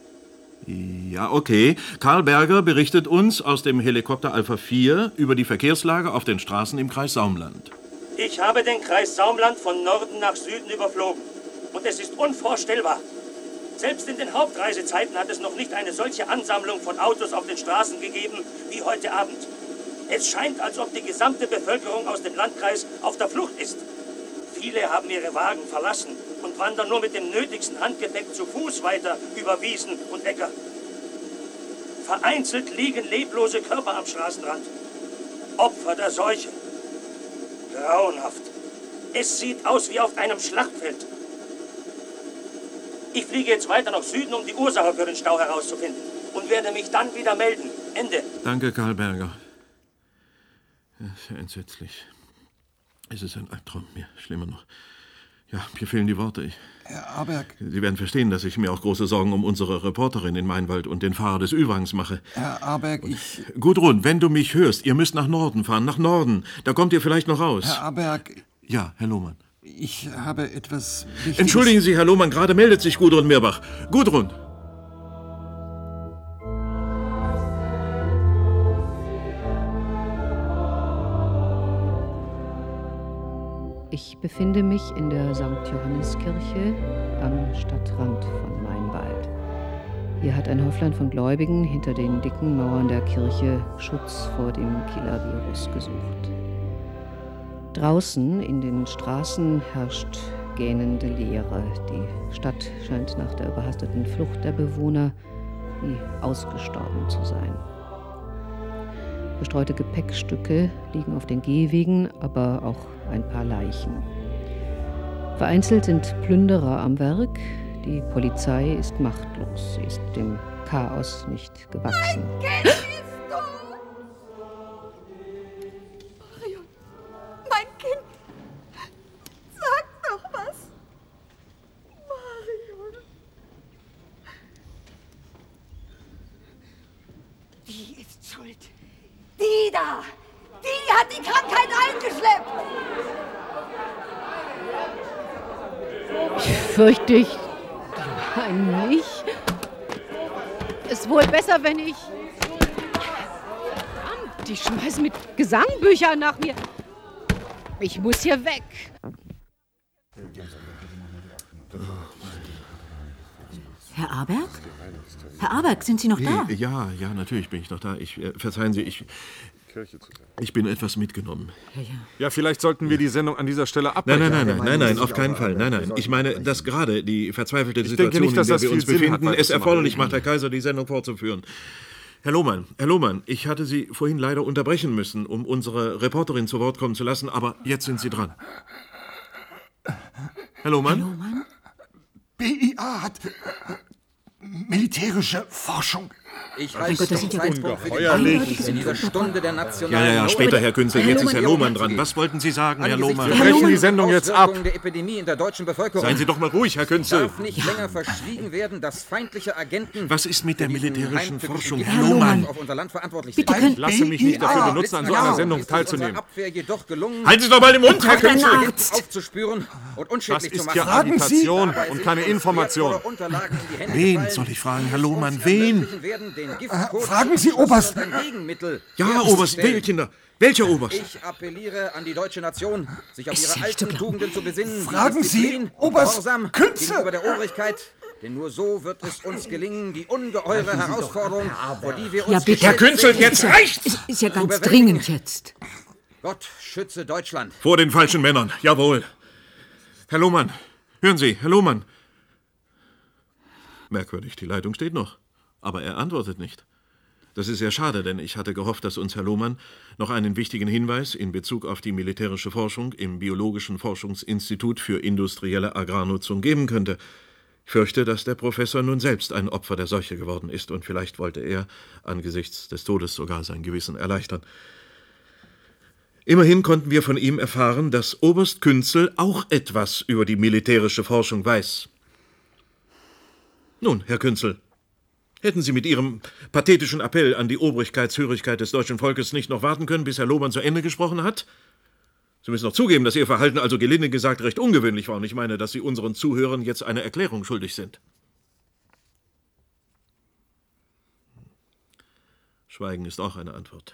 Ja, okay. Karl Berger berichtet uns aus dem Helikopter Alpha vier über die Verkehrslage auf den Straßen im Kreis Saumland. Ich habe den Kreis Saumland von Norden nach Süden überflogen. Und es ist unvorstellbar. Selbst in den Hauptreisezeiten hat es noch nicht eine solche Ansammlung von Autos auf den Straßen gegeben wie heute Abend. Es scheint, als ob die gesamte Bevölkerung aus dem Landkreis auf der Flucht ist. Viele haben ihre Wagen verlassen und wandern nur mit dem nötigsten Handgepäck zu Fuß weiter über Wiesen und Äcker. Vereinzelt liegen leblose Körper am Straßenrand. Opfer der Seuche. Grauenhaft. Es sieht aus wie auf einem Schlachtfeld. Ich fliege jetzt weiter nach Süden, um die Ursache für den Stau herauszufinden. Und werde mich dann wieder melden. Ende. Danke, Karl Berger. Ja, sehr entsetzlich. Es ist ein Albtraum. Mir schlimmer noch. Ja, mir fehlen die Worte. Ich, Herr Aberg. Sie werden verstehen, dass ich mir auch große Sorgen um unsere Reporterin in Mainwald und den Fahrer des Ü-Wagens mache. Herr Aberg, ich... Gudrun, wenn du mich hörst, ihr müsst nach Norden fahren, nach Norden. Da kommt ihr vielleicht noch raus. Herr Aberg... Ja, Herr Lohmann. Ich habe etwas Wichtiges... Entschuldigen Sie, Herr Lohmann, gerade meldet sich Gudrun Mirbach. Gudrun! Ich befinde mich in der Sankt Johanniskirche am Stadtrand von Mainwald. Hier hat ein Häuflein von Gläubigen hinter den dicken Mauern der Kirche Schutz vor dem Killer-Virus gesucht. Draußen in den Straßen herrscht gähnende Leere. Die Stadt scheint nach der überhasteten Flucht der Bewohner wie ausgestorben zu sein. Verstreute Gepäckstücke liegen auf den Gehwegen, aber auch ein paar Leichen. Vereinzelt sind Plünderer am Werk. Die Polizei ist machtlos. Sie ist dem Chaos nicht gewachsen. Mein Kind ist tot! Marion, mein Kind, sag doch was! Marion! Die ist schuld. Die da! Die hat die Krankheit eingeschleppt! Ich fürchte, ich meine nicht. Ist wohl besser, wenn ich... Verdammt, die schmeißen mit Gesangbüchern nach mir. Ich muss hier weg. Herr Aberg? Herr Aberg, sind Sie noch da? Ja, ja, natürlich bin ich noch da. Ich, äh, verzeihen Sie, ich... Kirche zu sein. Ich bin etwas mitgenommen. Ja, ja. Ja, vielleicht sollten wir die Sendung an dieser Stelle abbrechen. Nein, nein, nein, nein, nein, nein, auf keinen Fall. Nein, nein. Ich meine, dass gerade die verzweifelte Ich Situation, denke nicht, dass in der das wir uns viel Sinn befinden, hat, es erforderlich macht, Herr Kaiser, die Sendung fortzuführen. Herr Lohmann, Herr Lohmann, ich hatte Sie vorhin leider unterbrechen müssen, um unsere Reporterin zu Wort kommen zu lassen, aber jetzt sind Sie dran. Herr Lohmann? Herr Lohmann? B I A hat militärische Forschung. Ich Mein halte Gott, das den sind ja Zeitpunkt für ungeheuerlich. die in dieser Stunde der nationalen Ja, ja, ja, später, Herr Künzel, jetzt ist Herr Lohmann dran. Was Was wollten Sie sagen, Herr Angesichts Lohmann? der Wir brechen die Sendung jetzt ab. Auswirkungen der Epidemie in der deutschen Bevölkerung. Seien Sie doch mal ruhig, Herr Künzel. Darf nicht länger verschwiegen werden, dass feindliche Agenten Was ist mit der für diesen militärischen heimtückischen Forschung, Gift Herr Lohmann? auf unser Land verantwortlich Bitte sind. können- Ich lasse mich nicht dafür benutzen, an so einer Sendung Ist es unserer teilzunehmen. Abwehr jedoch gelungen, Halten Sie doch mal den Mund, Herr Agenten Künzel! aufzuspüren und Das unschädlich zu ist machen. ja Agitation und keine Information. Wen soll ich fragen, Herr Lohmann, wen? Fragen Sie Oberst. Ja, Oberst, welchen da? Welcher Oberst? Ich appelliere an die deutsche Nation, sich auf Es ist ihre ja nicht zu alten glauben. Tugenden zu besinnen. wie Fragen Sie Disziplin, Oberst Gehorsam Künzel. gegenüber der Obrigkeit. Denn nur so wird es uns gelingen, die ungeheure Herausforderung, vor die wir uns Ja, bitte. Herr gestellt Künzel, sehen, jetzt reicht's! Es ist ja ganz bewältigen. dringend jetzt. Gott schütze Deutschland. Vor den falschen Männern, jawohl. Herr Lohmann, hören Sie, Herr Lohmann. Merkwürdig, die Leitung steht noch, aber er antwortet nicht. Das ist sehr schade, denn ich hatte gehofft, dass uns Herr Lohmann noch einen wichtigen Hinweis in Bezug auf die militärische Forschung im Biologischen Forschungsinstitut für industrielle Agrarnutzung geben könnte. Ich fürchte, dass der Professor nun selbst ein Opfer der Seuche geworden ist und vielleicht wollte er angesichts des Todes sogar sein Gewissen erleichtern. Immerhin konnten wir von ihm erfahren, dass Oberst Künzel auch etwas über die militärische Forschung weiß. Nun, Herr Künzel, hätten Sie mit Ihrem pathetischen Appell an die Obrigkeitshörigkeit des deutschen Volkes nicht noch warten können, bis Herr Lohmann zu Ende gesprochen hat? Sie müssen doch zugeben, dass Ihr Verhalten also gelinde gesagt recht ungewöhnlich war, und ich meine, dass Sie unseren Zuhörern jetzt eine Erklärung schuldig sind. Schweigen ist auch eine Antwort.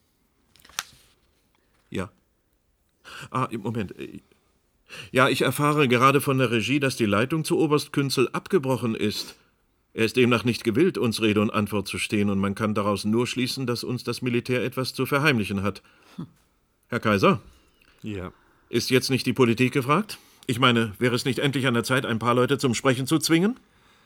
Ja. Ah, im Moment. Ja, ich erfahre gerade von der Regie, dass die Leitung zu Oberst Künzel abgebrochen ist. Er ist demnach nicht gewillt, uns Rede und Antwort zu stehen, und man kann daraus nur schließen, dass uns das Militär etwas zu verheimlichen hat. Herr Kaiser? Ja. Ist jetzt nicht die Politik gefragt? Ich meine, wäre es nicht endlich an der Zeit, ein paar Leute zum Sprechen zu zwingen?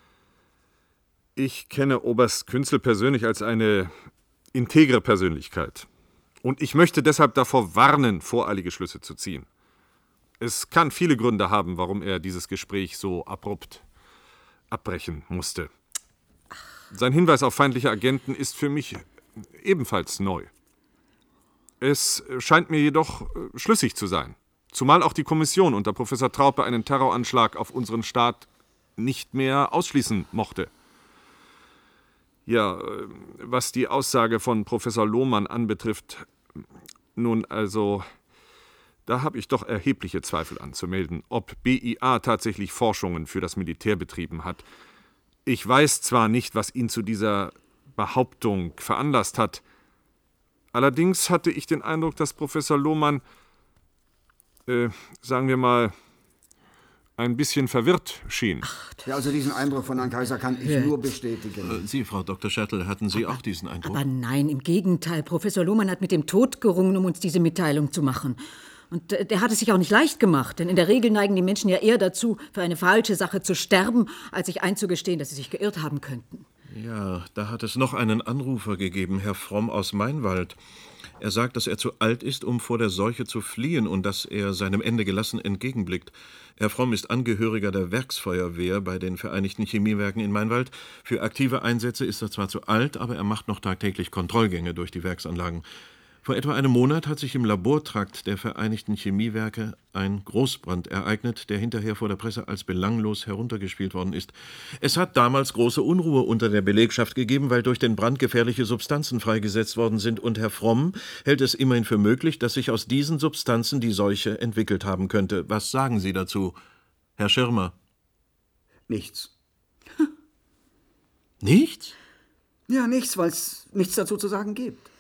Ich kenne Oberst Künzel persönlich als eine integre Persönlichkeit. Und ich möchte deshalb davor warnen, voreilige Schlüsse zu ziehen. Es kann viele Gründe haben, warum er dieses Gespräch so abrupt abbrechen musste. Sein Hinweis auf feindliche Agenten ist für mich ebenfalls neu. Es scheint mir jedoch schlüssig zu sein, zumal auch die Kommission unter Professor Traupe einen Terroranschlag auf unseren Staat nicht mehr ausschließen mochte. Ja, was die Aussage von Professor Lohmann anbetrifft, nun also, da habe ich doch erhebliche Zweifel anzumelden, ob B I A tatsächlich Forschungen für das Militär betrieben hat. Ich weiß zwar nicht, was ihn zu dieser Behauptung veranlasst hat, allerdings hatte ich den Eindruck, dass Professor Lohmann, äh, sagen wir mal, ein bisschen verwirrt schien. Ja, also diesen Eindruck von Herrn Kaiser kann ich nur bestätigen. Sie, Frau Doktor Schertl, hatten Sie auch diesen Eindruck? Aber nein, im Gegenteil. Professor Lohmann hat mit dem Tod gerungen, um uns diese Mitteilung zu machen. Und der hat es sich auch nicht leicht gemacht, denn in der Regel neigen die Menschen ja eher dazu, für eine falsche Sache zu sterben, als sich einzugestehen, dass sie sich geirrt haben könnten. Ja, da hat es noch einen Anrufer gegeben, Herr Fromm aus Mainwald. Er sagt, dass er zu alt ist, um vor der Seuche zu fliehen und dass er seinem Ende gelassen entgegenblickt. Herr Fromm ist Angehöriger der Werksfeuerwehr bei den Vereinigten Chemiewerken in Mainwald. Für aktive Einsätze ist er zwar zu alt, aber er macht noch tagtäglich Kontrollgänge durch die Werksanlagen. Vor etwa einem Monat hat sich im Labortrakt der Vereinigten Chemiewerke ein Großbrand ereignet, der hinterher vor der Presse als belanglos heruntergespielt worden ist. Es hat damals große Unruhe unter der Belegschaft gegeben, weil durch den Brand gefährliche Substanzen freigesetzt worden sind, und Herr Fromm hält es immerhin für möglich, dass sich aus diesen Substanzen die Seuche entwickelt haben könnte. Was sagen Sie dazu, Herr Schirmer? Nichts. Nichts? Ja, nichts, weil es nichts dazu zu sagen gibt.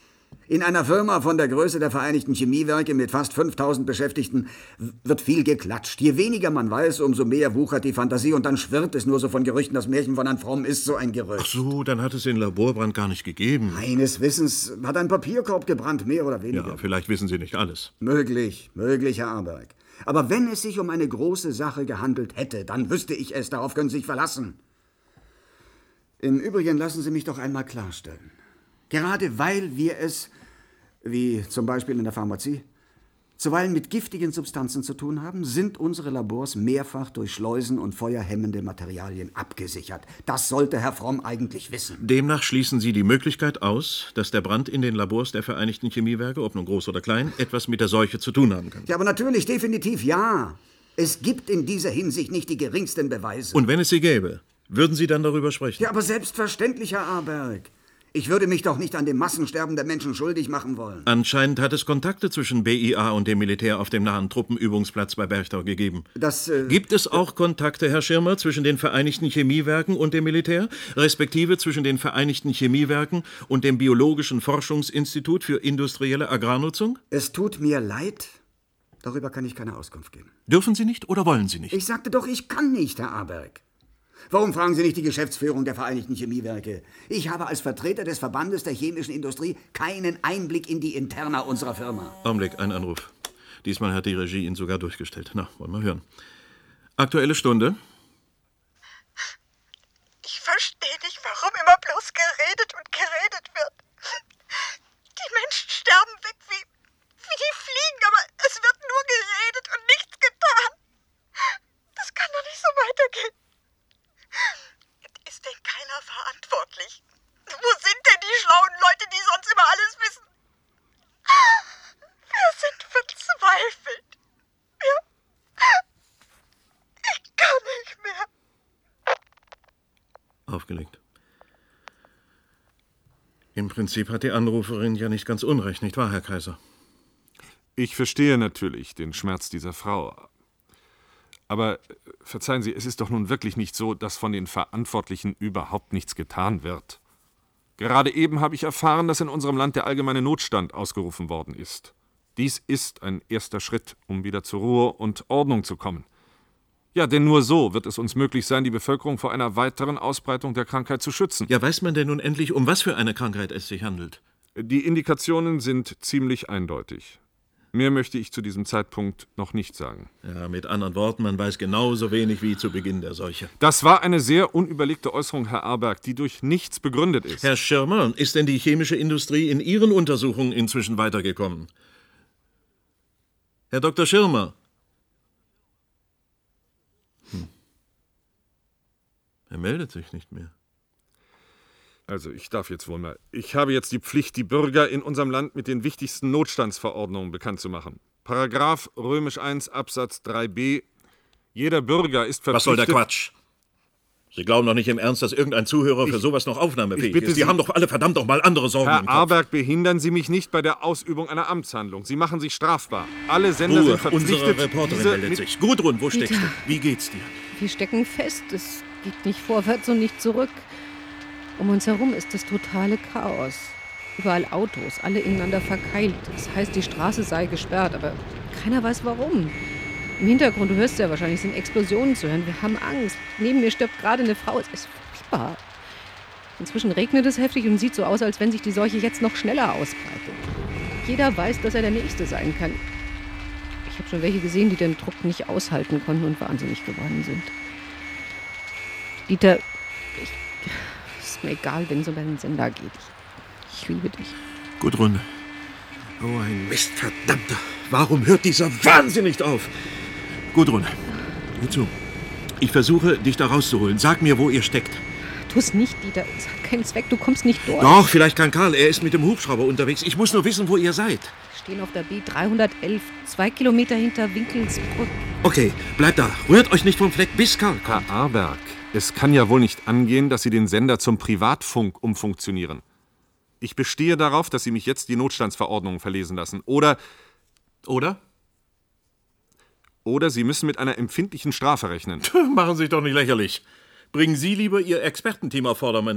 In einer Firma von der Größe der Vereinigten Chemiewerke mit fast fünftausend Beschäftigten wird viel geklatscht. Je weniger man weiß, umso mehr wuchert die Fantasie und dann schwirrt es nur so von Gerüchten. Das Märchen von Herrn Fromm ist so ein Gerücht. Ach so, dann hat es den Laborbrand gar nicht gegeben. Meines Wissens hat ein Papierkorb gebrannt, mehr oder weniger. Ja, vielleicht wissen Sie nicht alles. Möglich, möglich, Herr Aberg. Aber wenn es sich um eine große Sache gehandelt hätte, dann wüsste ich es. Darauf können Sie sich verlassen. Im Übrigen lassen Sie mich doch einmal klarstellen. Gerade weil wir es, wie zum Beispiel in der Pharmazie, zuweilen mit giftigen Substanzen zu tun haben, sind unsere Labors mehrfach durch Schleusen und feuerhemmende Materialien abgesichert. Das sollte Herr Fromm eigentlich wissen. Demnach schließen Sie die Möglichkeit aus, dass der Brand in den Labors der Vereinigten Chemiewerke, ob nun groß oder klein, etwas mit der Seuche zu tun haben kann. Ja, aber natürlich, definitiv ja. Es gibt in dieser Hinsicht nicht die geringsten Beweise. Und wenn es sie gäbe, würden Sie dann darüber sprechen? Ja, aber selbstverständlich, Herr Aberg. Ich würde mich doch nicht an dem Massensterben der Menschen schuldig machen wollen. Anscheinend hat es Kontakte zwischen B I A und dem Militär auf dem nahen Truppenübungsplatz bei Berchtau gegeben. Das, äh, Gibt es auch Kontakte, Herr Schirmer, zwischen den Vereinigten Chemiewerken und dem Militär, respektive zwischen den Vereinigten Chemiewerken und dem Biologischen Forschungsinstitut für industrielle Agrarnutzung? Es tut mir leid, darüber kann ich keine Auskunft geben. Dürfen Sie nicht oder wollen Sie nicht? Ich sagte doch, ich kann nicht, Herr Aberg. Warum fragen Sie nicht die Geschäftsführung der Vereinigten Chemiewerke? Ich habe als Vertreter des Verbandes der chemischen Industrie keinen Einblick in die Interna unserer Firma. Augenblick, ein Anruf. Diesmal hat die Regie ihn sogar durchgestellt. Na, wollen wir hören. Aktuelle Stunde. Ich verstehe nicht, warum immer bloß geredet und geredet wird. Die Menschen sterben weg wie, wie die Fliegen, aber es wird nur geredet und nichts getan. Das kann doch nicht so weitergehen. Ist denn keiner verantwortlich? Wo sind denn die schlauen Leute, die sonst immer alles wissen? Wir sind verzweifelt. Wir... Ich kann nicht mehr. Aufgelegt. Im Prinzip hat die Anruferin ja nicht ganz unrecht, nicht wahr, Herr Kaiser? Ich verstehe natürlich den Schmerz dieser Frau. Aber verzeihen Sie, es ist doch nun wirklich nicht so, dass von den Verantwortlichen überhaupt nichts getan wird. Gerade eben habe ich erfahren, dass in unserem Land der allgemeine Notstand ausgerufen worden ist. Dies ist ein erster Schritt, um wieder zur Ruhe und Ordnung zu kommen. Ja, denn nur so wird es uns möglich sein, die Bevölkerung vor einer weiteren Ausbreitung der Krankheit zu schützen. Ja, weiß man denn nun endlich, um was für eine Krankheit es sich handelt? Die Indikationen sind ziemlich eindeutig. Mehr möchte ich zu diesem Zeitpunkt noch nicht sagen. Ja, mit anderen Worten, man weiß genauso wenig wie zu Beginn der Seuche. Das war eine sehr unüberlegte Äußerung, Herr Aberg, die durch nichts begründet ist. Herr Schirmer, ist denn die chemische Industrie in Ihren Untersuchungen inzwischen weitergekommen? Herr Doktor Schirmer? Hm. Er meldet sich nicht mehr. Also, ich darf jetzt wohl mal. Ich habe jetzt die Pflicht, die Bürger in unserem Land mit den wichtigsten Notstandsverordnungen bekannt zu machen. Paragraph Römisch eins Absatz drei b. Jeder Bürger ist verpflichtet... Was soll der Quatsch? Sie glauben doch nicht im Ernst, dass irgendein Zuhörer für ich, sowas noch aufnahmefähig ist? Sie, Sie haben doch alle verdammt noch mal andere Sorgen Herr im Kopf. Aberg, behindern Sie mich nicht bei der Ausübung einer Amtshandlung. Sie machen sich strafbar. Alle Sender Ruhe, sind verpflichtet... unsere Reporterin meldet sich. Gudrun, wo steckst du? Wie geht's dir? Wir stecken fest. Es geht nicht vorwärts und nicht zurück. Um uns herum ist das totale Chaos. Überall Autos, alle ineinander verkeilt. Das heißt, die Straße sei gesperrt, aber keiner weiß warum. Im Hintergrund, du hörst ja wahrscheinlich, sind Explosionen zu hören. Wir haben Angst. Neben mir stirbt gerade eine Frau. Es ist furchtbar. Inzwischen regnet es heftig und sieht so aus, als wenn sich die Seuche jetzt noch schneller ausbreitet. Jeder weiß, dass er der Nächste sein kann. Ich habe schon welche gesehen, die den Druck nicht aushalten konnten und wahnsinnig geworden sind. Dieter, ich... ist mir egal, wenn es um einen Sender geht. Ich, ich liebe dich. Gudrun. Oh, ein Mist, verdammter. Warum hört dieser Wahnsinn nicht auf? Gudrun, hör zu. Ich versuche, dich da rauszuholen. Sag mir, wo ihr steckt. Tu es nicht, Dieter. Es hat keinen Zweck. Du kommst nicht durch. Doch, vielleicht kann Karl. Er ist mit dem Hubschrauber unterwegs. Ich muss nur wissen, wo ihr seid. Wir stehen auf der B dreihundertelf, zwei Kilometer hinter Winkelsbrück. Okay, bleibt da. Rührt euch nicht vom Fleck, bis Karl kommt. Herr Aberg, es kann ja wohl nicht angehen, dass Sie den Sender zum Privatfunk umfunktionieren. Ich bestehe darauf, dass Sie mich jetzt die Notstandsverordnung verlesen lassen. Oder... Oder? Oder Sie müssen mit einer empfindlichen Strafe rechnen. Machen Sie sich doch nicht lächerlich. Bringen Sie lieber Ihr Expertenteam auf Vordermann.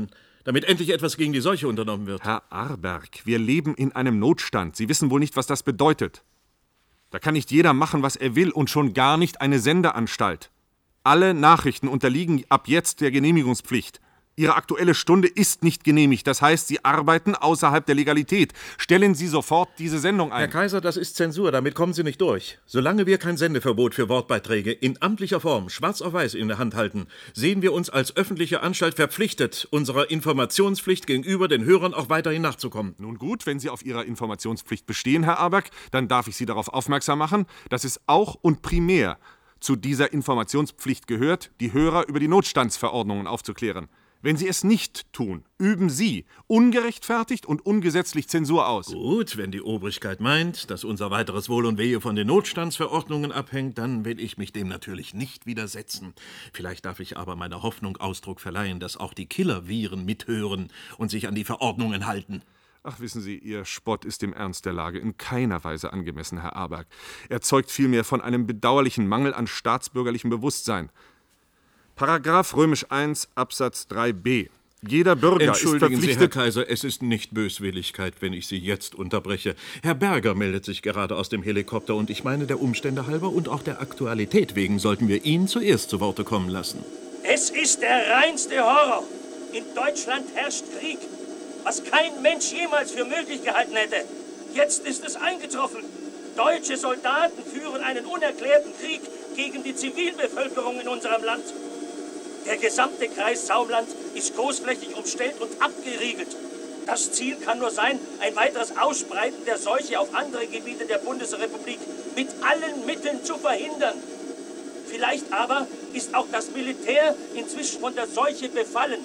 damit endlich etwas gegen die Seuche unternommen wird. Herr Arberg, wir leben in einem Notstand. Sie wissen wohl nicht, was das bedeutet. Da kann nicht jeder machen, was er will, und schon gar nicht eine Sendeanstalt. Alle Nachrichten unterliegen ab jetzt der Genehmigungspflicht. Ihre Aktuelle Stunde ist nicht genehmigt. Das heißt, Sie arbeiten außerhalb der Legalität. Stellen Sie sofort diese Sendung ein. Herr Kaiser, das ist Zensur. Damit kommen Sie nicht durch. Solange wir kein Sendeverbot für Wortbeiträge in amtlicher Form, schwarz auf weiß, in der Hand halten, sehen wir uns als öffentliche Anstalt verpflichtet, unserer Informationspflicht gegenüber den Hörern auch weiterhin nachzukommen. Nun gut, wenn Sie auf Ihrer Informationspflicht bestehen, Herr Arberg, dann darf ich Sie darauf aufmerksam machen, dass es auch und primär zu dieser Informationspflicht gehört, die Hörer über die Notstandsverordnungen aufzuklären. Wenn Sie es nicht tun, üben Sie ungerechtfertigt und ungesetzlich Zensur aus. Gut, wenn die Obrigkeit meint, dass unser weiteres Wohl und Wehe von den Notstandsverordnungen abhängt, dann will ich mich dem natürlich nicht widersetzen. Vielleicht darf ich aber meiner Hoffnung Ausdruck verleihen, dass auch die Killer-Viren mithören und sich an die Verordnungen halten. Ach, wissen Sie, Ihr Spott ist dem Ernst der Lage in keiner Weise angemessen, Herr Arberg. Er zeugt vielmehr von einem bedauerlichen Mangel an staatsbürgerlichem Bewusstsein. Paragraph Römisch eins Absatz drei b. Jeder Bürger ist verpflichtet... Entschuldigen Sie, Herr Kaiser, es ist nicht Böswilligkeit, wenn ich Sie jetzt unterbreche. Herr Berger meldet sich gerade aus dem Helikopter und ich meine, der Umstände halber und auch der Aktualität wegen sollten wir ihn zuerst zu Worte kommen lassen. Es ist der reinste Horror. In Deutschland herrscht Krieg, was kein Mensch jemals für möglich gehalten hätte. Jetzt ist es eingetroffen. Deutsche Soldaten führen einen unerklärten Krieg gegen die Zivilbevölkerung in unserem Land. Der gesamte Kreis Saumland ist großflächig umstellt und abgeriegelt. Das Ziel kann nur sein, ein weiteres Ausbreiten der Seuche auf andere Gebiete der Bundesrepublik mit allen Mitteln zu verhindern. Vielleicht aber ist auch das Militär inzwischen von der Seuche befallen.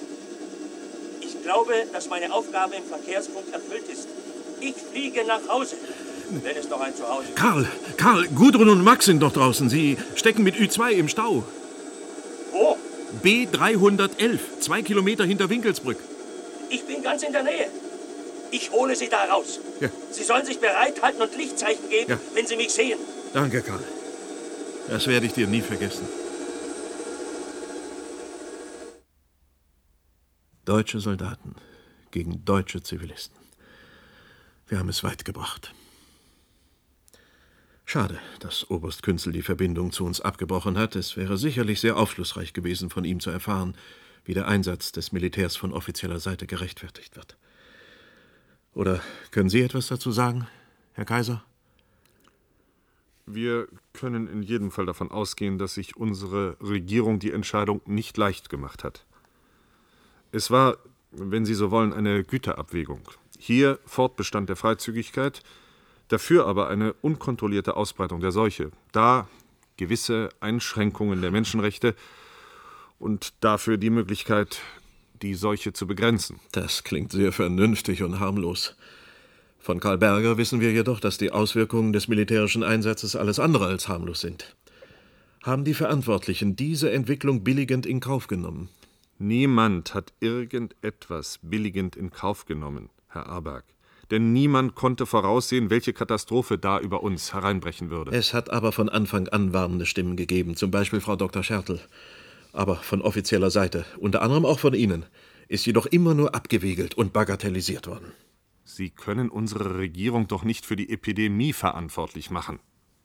Ich glaube, dass meine Aufgabe im Verkehrsfunk erfüllt ist. Ich fliege nach Hause, wenn es noch ein Zuhause gibt. Karl, Karl, Gudrun und Max sind doch draußen. Sie stecken mit Ü zwei im Stau. Wo? B dreihundertelf, zwei Kilometer hinter Winkelsbrück. Ich bin ganz in der Nähe. Ich hole Sie da raus. Ja. Sie sollen sich bereithalten und Lichtzeichen geben, ja, wenn Sie mich sehen. Danke, Karl. Das werde ich dir nie vergessen. Deutsche Soldaten gegen deutsche Zivilisten. Wir haben es weit gebracht. Schade, dass Oberst Künzel die Verbindung zu uns abgebrochen hat. Es wäre sicherlich sehr aufschlussreich gewesen, von ihm zu erfahren, wie der Einsatz des Militärs von offizieller Seite gerechtfertigt wird. Oder können Sie etwas dazu sagen, Herr Kaiser? Wir können in jedem Fall davon ausgehen, dass sich unsere Regierung die Entscheidung nicht leicht gemacht hat. Es war, wenn Sie so wollen, eine Güterabwägung. Hier Fortbestand der Freizügigkeit, dafür aber eine unkontrollierte Ausbreitung der Seuche. Da gewisse Einschränkungen der Menschenrechte und dafür die Möglichkeit, die Seuche zu begrenzen. Das klingt sehr vernünftig und harmlos. Von Karl Berger wissen wir jedoch, dass die Auswirkungen des militärischen Einsatzes alles andere als harmlos sind. Haben die Verantwortlichen diese Entwicklung billigend in Kauf genommen? Niemand hat irgendetwas billigend in Kauf genommen, Herr Arberg. Denn niemand konnte voraussehen, welche Katastrophe da über uns hereinbrechen würde. Es hat aber von Anfang an warnende Stimmen gegeben, zum Beispiel Frau Doktor Schertl. Aber von offizieller Seite, unter anderem auch von Ihnen, ist jedoch immer nur abgewiegelt und bagatellisiert worden. Sie können unsere Regierung doch nicht für die Epidemie verantwortlich machen.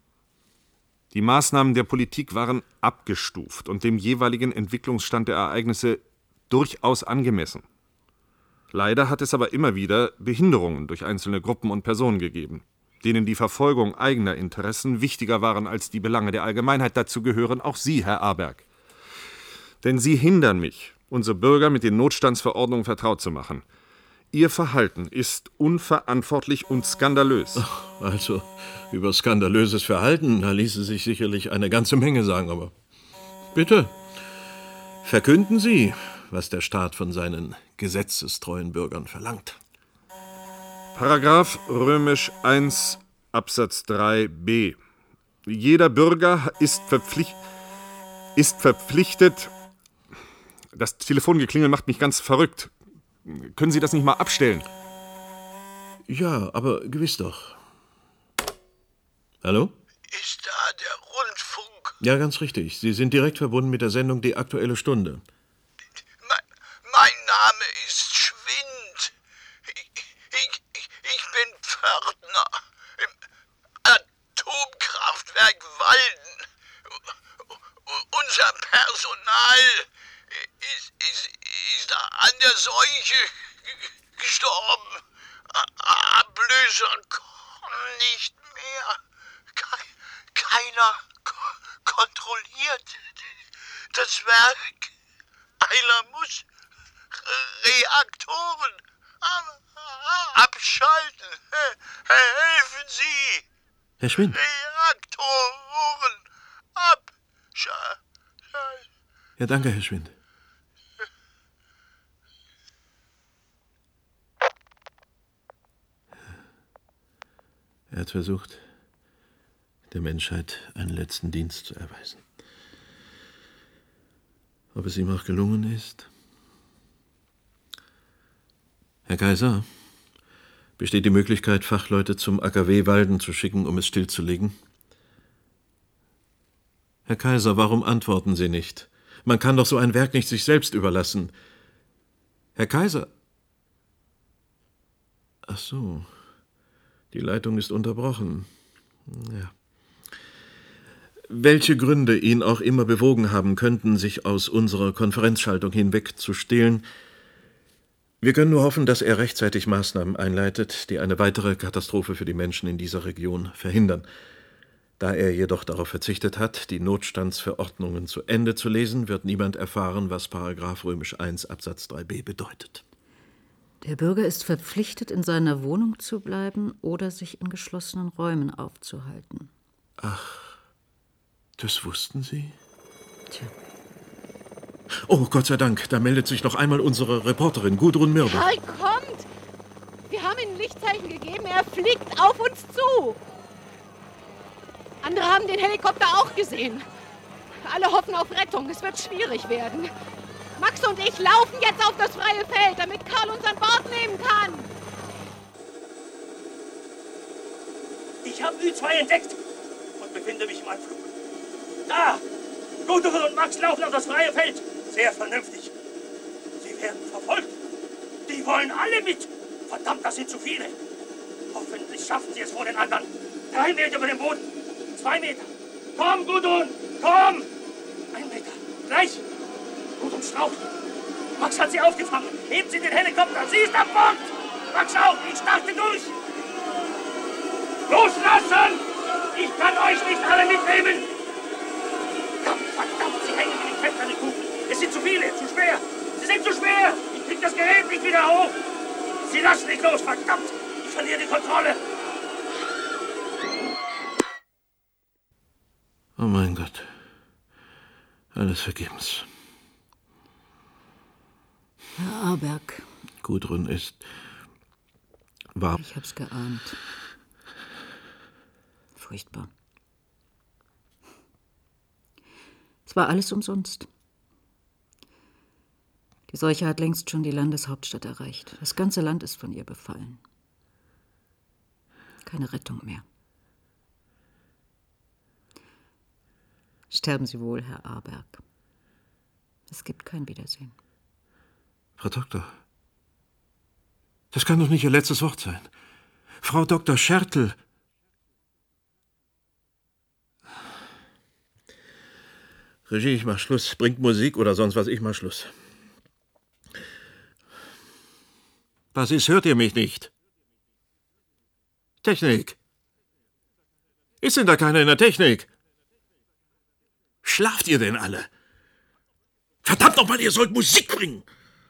Die Maßnahmen der Politik waren abgestuft und dem jeweiligen Entwicklungsstand der Ereignisse durchaus angemessen. Leider hat es aber immer wieder Behinderungen durch einzelne Gruppen und Personen gegeben, denen die Verfolgung eigener Interessen wichtiger waren als die Belange der Allgemeinheit. Dazu gehören auch Sie, Herr Arberg. Denn Sie hindern mich, unsere Bürger mit den Notstandsverordnungen vertraut zu machen. Ihr Verhalten ist unverantwortlich und skandalös. Ach, also, über skandalöses Verhalten, da ließe sich sicherlich eine ganze Menge sagen, aber bitte, verkünden Sie, was der Staat von seinen gesetzestreuen Bürgern verlangt. Paragraph Römisch eins Absatz drei b. Jeder Bürger ist, verpflicht, ist verpflichtet... Das Telefongeklingel macht mich ganz verrückt. Können Sie das nicht mal abstellen? Ja, aber gewiss doch. Hallo? Ist da der Rundfunk? Ja, ganz richtig. Sie sind direkt verbunden mit der Sendung Die Aktuelle Stunde. Mein, mein Name ist Schwester. Pförtner im Atomkraftwerk Walden. Unser Personal ist, ist, ist an der Seuche gestorben. Ablöser kommen nicht mehr. Keiner kontrolliert das Werk. Einer muss Reaktoren abschalten. Helfen Sie! Herr Schwind. Reaktoren abschalten. Ja, danke, Herr Schwind. Er hat versucht, der Menschheit einen letzten Dienst zu erweisen. Ob es ihm auch gelungen ist? Herr Kaiser, besteht die Möglichkeit, Fachleute zum A K W Walden zu schicken, um es stillzulegen? Herr Kaiser, warum antworten Sie nicht? Man kann doch so ein Werk nicht sich selbst überlassen. Herr Kaiser? Ach so, die Leitung ist unterbrochen. Ja. Welche Gründe ihn auch immer bewogen haben könnten, sich aus unserer Konferenzschaltung hinweg zu stehlen, wir können nur hoffen, dass er rechtzeitig Maßnahmen einleitet, die eine weitere Katastrophe für die Menschen in dieser Region verhindern. Da er jedoch darauf verzichtet hat, die Notstandsverordnungen zu Ende zu lesen, wird niemand erfahren, was Paragraph Römisch eins Absatz drei b bedeutet. Der Bürger ist verpflichtet, in seiner Wohnung zu bleiben oder sich in geschlossenen Räumen aufzuhalten. Ach, das wussten Sie? Tja. Oh, Gott sei Dank, da meldet sich noch einmal unsere Reporterin Gudrun Mirbe. Karl kommt! Wir haben ihm ein Lichtzeichen gegeben, er fliegt auf uns zu. Andere haben den Helikopter auch gesehen. Alle hoffen auf Rettung, es wird schwierig werden. Max und ich laufen jetzt auf das freie Feld, damit Karl uns an Bord nehmen kann. Ich habe Ü zwei entdeckt und befinde mich im Anflug. Da! Gudrun und Max laufen auf das freie Feld. Sehr vernünftig. Sie werden verfolgt. Die wollen alle mit. Verdammt, das sind zu viele. Hoffentlich schaffen sie es vor den anderen. Drei Meter über dem Boden. Zwei Meter. Komm, Gudrun, komm! Ein Meter. Gleich. Gudrun straucht. Max hat sie aufgefangen. Heben Sie den Helikopter. Sie ist an Bord. Max auch. Ich starte durch. Loslassen! Ich kann euch nicht alle mitnehmen. Komm, verdammt, sie hängen in den Fett an den Kufen. Es sind zu viele, zu schwer. Sie sind zu schwer. Ich krieg das Gerät nicht wieder hoch. Sie lassen nicht los, verdammt. Ich verliere die Kontrolle. Oh mein Gott. Alles vergebens. Herr Aberg. Gudrun ist... war... Ich hab's geahnt. Furchtbar. Es war alles umsonst. Die Seuche hat längst schon die Landeshauptstadt erreicht. Das ganze Land ist von ihr befallen. Keine Rettung mehr. Sterben Sie wohl, Herr Aberg. Es gibt kein Wiedersehen. Frau Doktor, das kann doch nicht Ihr letztes Wort sein. Frau Doktor Schertl. Regie, ich mach Schluss. Bringt Musik oder sonst was, ich mach Schluss. Was ist, hört ihr mich nicht? Technik. Ist denn da keiner in der Technik? Schlaft ihr denn alle? Verdammt nochmal, ihr sollt Musik bringen!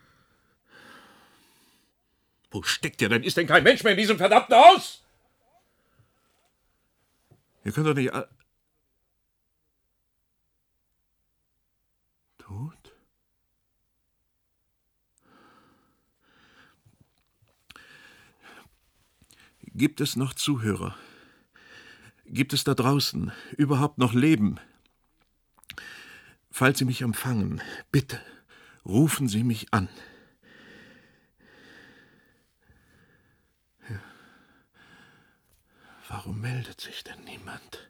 Wo steckt ihr denn? Ist denn kein Mensch mehr in diesem verdammten Haus? Ihr könnt doch nicht... all- Tot? Gibt es noch Zuhörer? Gibt es da draußen überhaupt noch Leben? Falls Sie mich empfangen, bitte rufen Sie mich an. Ja. Warum meldet sich denn niemand?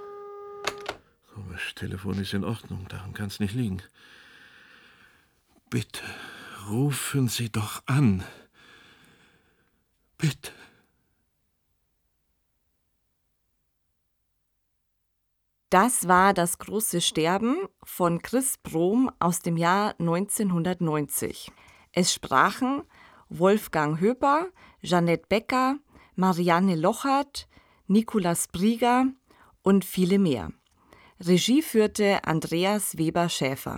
Komisch, Telefon ist in Ordnung, daran kann es nicht liegen. bitte, rufen Sie doch an. Bitte. Das war Das große Sterben von Chris Brohm aus dem Jahr neunzehnhundertneunzig. Es sprachen Wolfgang Höper, Jeanette Becker, Marianne Lochert, Nikolaus Brieger und viele mehr. Regie führte Andreas Weber-Schäfer.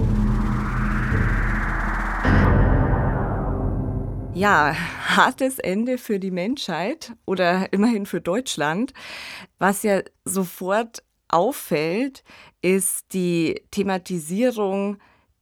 Ja, hartes Ende für die Menschheit oder immerhin für Deutschland. Was ja sofort auffällt, ist die Thematisierung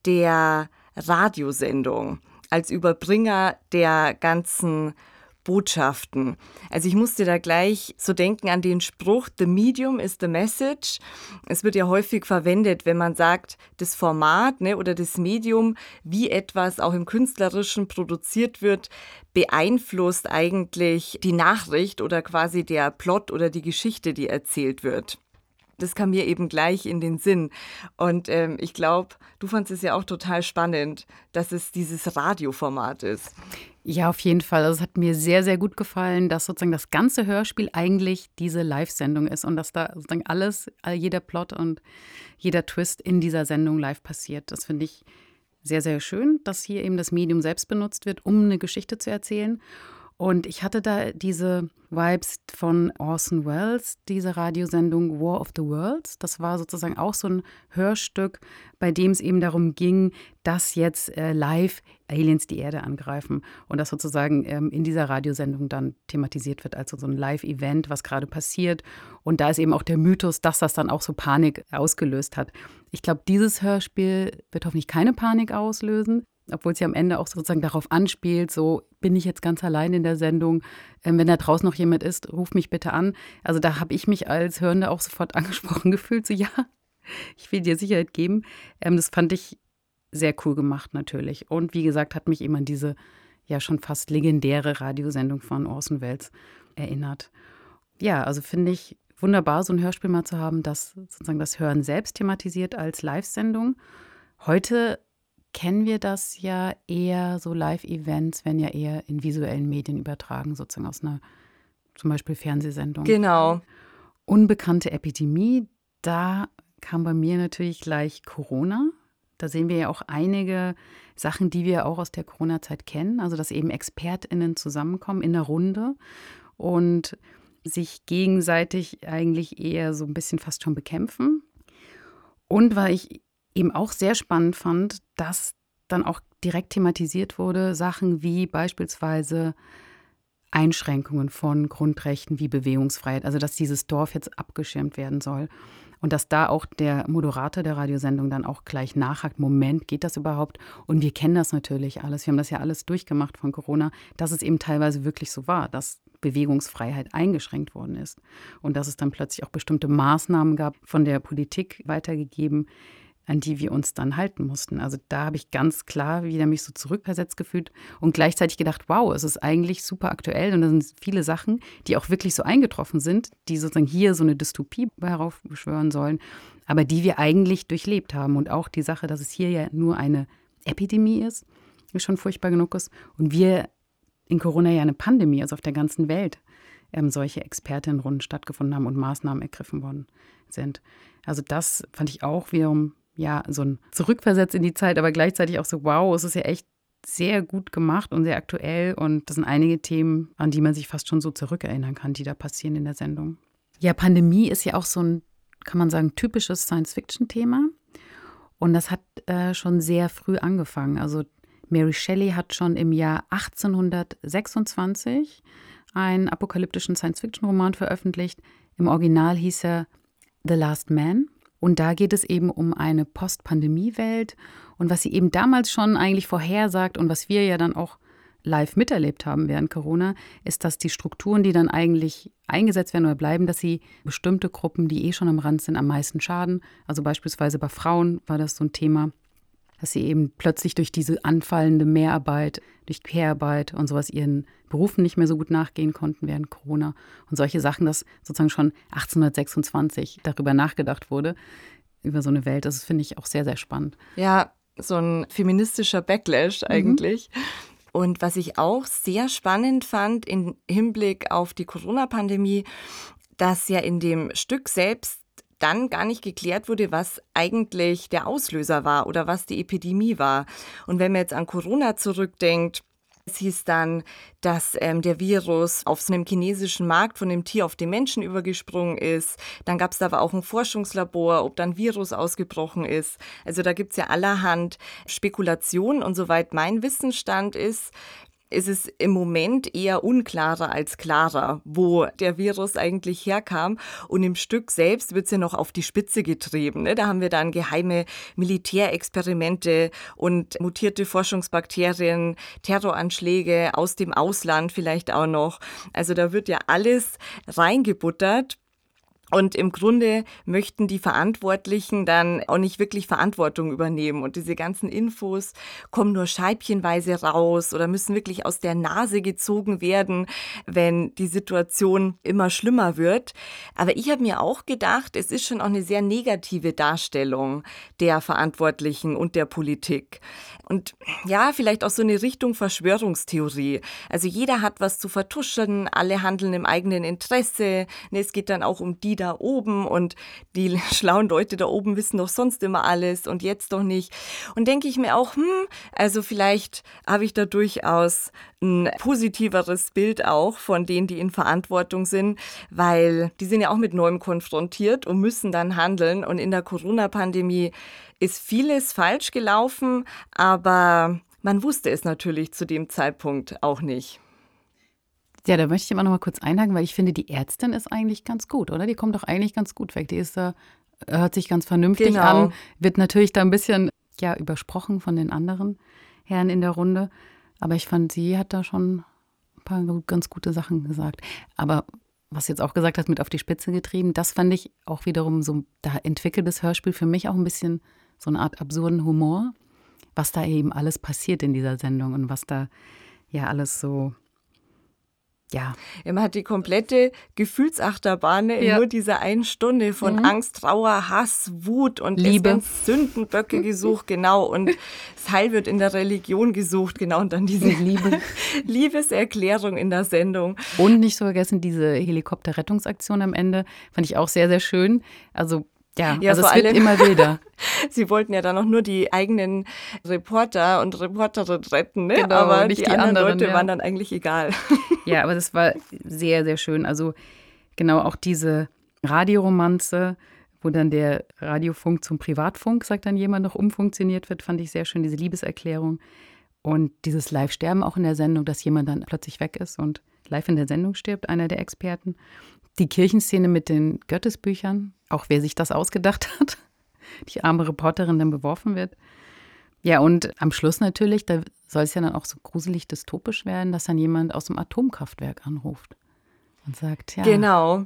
der Radiosendung als Überbringer der ganzen Botschaften. Also ich musste da gleich so denken an den Spruch, the medium is the message. Es wird ja häufig verwendet, wenn man sagt, das Format, ne, oder das Medium, wie etwas auch im Künstlerischen produziert wird, beeinflusst eigentlich die Nachricht oder quasi der Plot oder die Geschichte, die erzählt wird. Das kam mir eben gleich in den Sinn. Und ähm, ich glaube, du fandest es ja auch total spannend, dass es dieses Radioformat ist. Ja, auf jeden Fall. Also es hat mir sehr, sehr gut gefallen, dass sozusagen das ganze Hörspiel eigentlich diese Live-Sendung ist und dass da sozusagen alles, jeder Plot und jeder Twist in dieser Sendung live passiert. Das finde ich sehr, sehr schön, dass hier eben das Medium selbst benutzt wird, um eine Geschichte zu erzählen. Und ich hatte da diese Vibes von Orson Welles, diese Radiosendung War of the Worlds. Das war sozusagen auch so ein Hörstück, bei dem es eben darum ging, dass jetzt äh, live Aliens die Erde angreifen. Und das sozusagen ähm, in dieser Radiosendung dann thematisiert wird, also so ein Live-Event, was gerade passiert. Und da ist eben auch der Mythos, dass das dann auch so Panik ausgelöst hat. Ich glaube, dieses Hörspiel wird hoffentlich keine Panik auslösen. Obwohl es ja am Ende auch sozusagen darauf anspielt, so bin ich jetzt ganz allein in der Sendung. Ähm, wenn da draußen noch jemand ist, ruf mich bitte an. Also da habe ich mich als Hörende auch sofort angesprochen gefühlt, so ja, ich will dir Sicherheit geben. Ähm, das fand ich sehr cool gemacht natürlich. Und wie gesagt, hat mich eben an diese ja schon fast legendäre Radiosendung von Orson Welles erinnert. Ja, also finde ich wunderbar, so ein Hörspiel mal zu haben, das sozusagen das Hören selbst thematisiert als Live-Sendung. Heute kennen wir das ja eher, so Live-Events, wenn ja eher in visuellen Medien übertragen, sozusagen aus einer zum Beispiel Fernsehsendung. Genau. Unbekannte Epidemie, da kam bei mir natürlich gleich Corona. Da sehen wir ja auch einige Sachen, die wir auch aus der Corona-Zeit kennen. Also dass eben ExpertInnen zusammenkommen in einer Runde und sich gegenseitig eigentlich eher so ein bisschen fast schon bekämpfen. Und weil ich eben auch sehr spannend fand, dass dann auch direkt thematisiert wurde, Sachen wie beispielsweise Einschränkungen von Grundrechten wie Bewegungsfreiheit, also dass dieses Dorf jetzt abgeschirmt werden soll. Und dass da auch der Moderator der Radiosendung dann auch gleich nachhakt, Moment, geht das überhaupt? Und wir kennen das natürlich alles, wir haben das ja alles durchgemacht von Corona, dass es eben teilweise wirklich so war, dass Bewegungsfreiheit eingeschränkt worden ist. Und dass es dann plötzlich auch bestimmte Maßnahmen gab, von der Politik weitergegeben, an die wir uns dann halten mussten. Also da habe ich ganz klar wieder mich so zurückversetzt gefühlt und gleichzeitig gedacht, wow, es ist eigentlich super aktuell und da sind viele Sachen, die auch wirklich so eingetroffen sind, die sozusagen hier so eine Dystopie heraufbeschwören sollen, aber die wir eigentlich durchlebt haben. Und auch die Sache, dass es hier ja nur eine Epidemie ist, ist schon furchtbar genug ist. Und wir in Corona ja eine Pandemie, also auf der ganzen Welt, ähm, solche Expertinnenrunden stattgefunden haben und Maßnahmen ergriffen worden sind. Also das fand ich auch wiederum ja, so ein Zurückversetz in die Zeit, aber gleichzeitig auch so, wow, es ist ja echt sehr gut gemacht und sehr aktuell und das sind einige Themen, an die man sich fast schon so zurückerinnern kann, die da passieren in der Sendung. Ja, Pandemie ist ja auch so ein, kann man sagen, typisches Science-Fiction-Thema und das hat äh, schon sehr früh angefangen. Also Mary Shelley hat schon im Jahr achtzehnhundertsechsundzwanzig einen apokalyptischen Science-Fiction-Roman veröffentlicht. Im Original hieß er The Last Man. Und da geht es eben um eine Post-Pandemie-Welt. Und was sie eben damals schon eigentlich vorhersagt und was wir ja dann auch live miterlebt haben während Corona, ist, dass die Strukturen, die dann eigentlich eingesetzt werden oder bleiben, dass sie bestimmte Gruppen, die eh schon am Rand sind, am meisten schaden. Also beispielsweise bei Frauen war das so ein Thema, dass sie eben plötzlich durch diese anfallende Mehrarbeit, durch Care-Arbeit und sowas ihren Berufen nicht mehr so gut nachgehen konnten während Corona. Und solche Sachen, dass sozusagen schon achtzehnhundertsechsundzwanzig darüber nachgedacht wurde, über so eine Welt. Das finde ich auch sehr, sehr spannend. Ja, so ein feministischer Backlash eigentlich. Mhm. Und was ich auch sehr spannend fand im Hinblick auf die Corona-Pandemie, dass ja in dem Stück selbst dann gar nicht geklärt wurde, was eigentlich der Auslöser war oder was die Epidemie war. Und wenn man jetzt an Corona zurückdenkt, es hieß dann, dass ähm, der Virus auf so einem chinesischen Markt von dem Tier auf den Menschen übergesprungen ist. Dann gab es da aber auch ein Forschungslabor, ob dann Virus ausgebrochen ist. Also da gibt es ja allerhand Spekulationen. Und soweit mein Wissensstand ist, ist es im Moment eher unklarer als klarer, wo der Virus eigentlich herkam. Und im Stück selbst wird es ja noch auf die Spitze getrieben. Ne? Da haben wir dann geheime Militärexperimente und mutierte Forschungsbakterien, Terroranschläge aus dem Ausland vielleicht auch noch. Also da wird ja alles reingebuttert. Und im Grunde möchten die Verantwortlichen dann auch nicht wirklich Verantwortung übernehmen. Und diese ganzen Infos kommen nur scheibchenweise raus oder müssen wirklich aus der Nase gezogen werden, wenn die Situation immer schlimmer wird. Aber ich habe mir auch gedacht, es ist schon auch eine sehr negative Darstellung der Verantwortlichen und der Politik. Und ja, vielleicht auch so eine Richtung Verschwörungstheorie. Also jeder hat was zu vertuschen, alle handeln im eigenen Interesse. Es geht dann auch um die da oben und die schlauen Leute da oben wissen doch sonst immer alles und jetzt doch nicht. Und denke ich mir auch, hm, also vielleicht habe ich da durchaus ein positiveres Bild auch von denen, die in Verantwortung sind, weil die sind ja auch mit Neuem konfrontiert und müssen dann handeln. Und in der Corona-Pandemie ist vieles falsch gelaufen, aber man wusste es natürlich zu dem Zeitpunkt auch nicht. Ja, da möchte ich immer noch mal kurz einhaken, weil ich finde, die Ärztin ist eigentlich ganz gut, oder? Die kommt doch eigentlich ganz gut weg. Die ist da, hört sich ganz vernünftig genau. an, wird natürlich da ein bisschen ja, übersprochen von den anderen Herren in der Runde. Aber ich fand, sie hat da schon ein paar ganz gute Sachen gesagt. Aber was du jetzt auch gesagt hast, mit auf die Spitze getrieben, das fand ich auch wiederum so, da entwickelt das Hörspiel für mich auch ein bisschen so eine Art absurden Humor, was da eben alles passiert in dieser Sendung und was da ja alles so, ja. ja man hat die komplette Gefühlsachterbahn in ja. nur dieser einen Stunde von mhm. Angst, Trauer, Hass, Wut und Liebe. Es werden Sündenböcke gesucht, genau. Und das Heil wird in der Religion gesucht, genau. Und dann diese Liebe. Liebeserklärung in der Sendung. Und nicht zu vergessen, diese Helikopterrettungsaktion am Ende fand ich auch sehr, sehr schön. Also Ja, ja, also es wird allem, immer wilder. Sie wollten ja dann auch nur die eigenen Reporter und Reporterinnen retten, ne? Genau, aber nicht die, die anderen, anderen Leute ja. waren dann eigentlich egal. Ja, aber das war sehr, sehr schön. Also genau auch diese Radioromanze, wo dann der Radiofunk zum Privatfunk, sagt dann jemand, noch umfunktioniert wird, fand ich sehr schön, diese Liebeserklärung. Und dieses Live-Sterben auch in der Sendung, dass jemand dann plötzlich weg ist und live in der Sendung stirbt, einer der Experten. Die Kirchenszene mit den Gottesbüchern, auch wer sich das ausgedacht hat, die arme Reporterin dann beworfen wird. Ja, und am Schluss natürlich, da soll es ja dann auch so gruselig dystopisch werden, dass dann jemand aus dem Atomkraftwerk anruft und sagt, ja. Genau.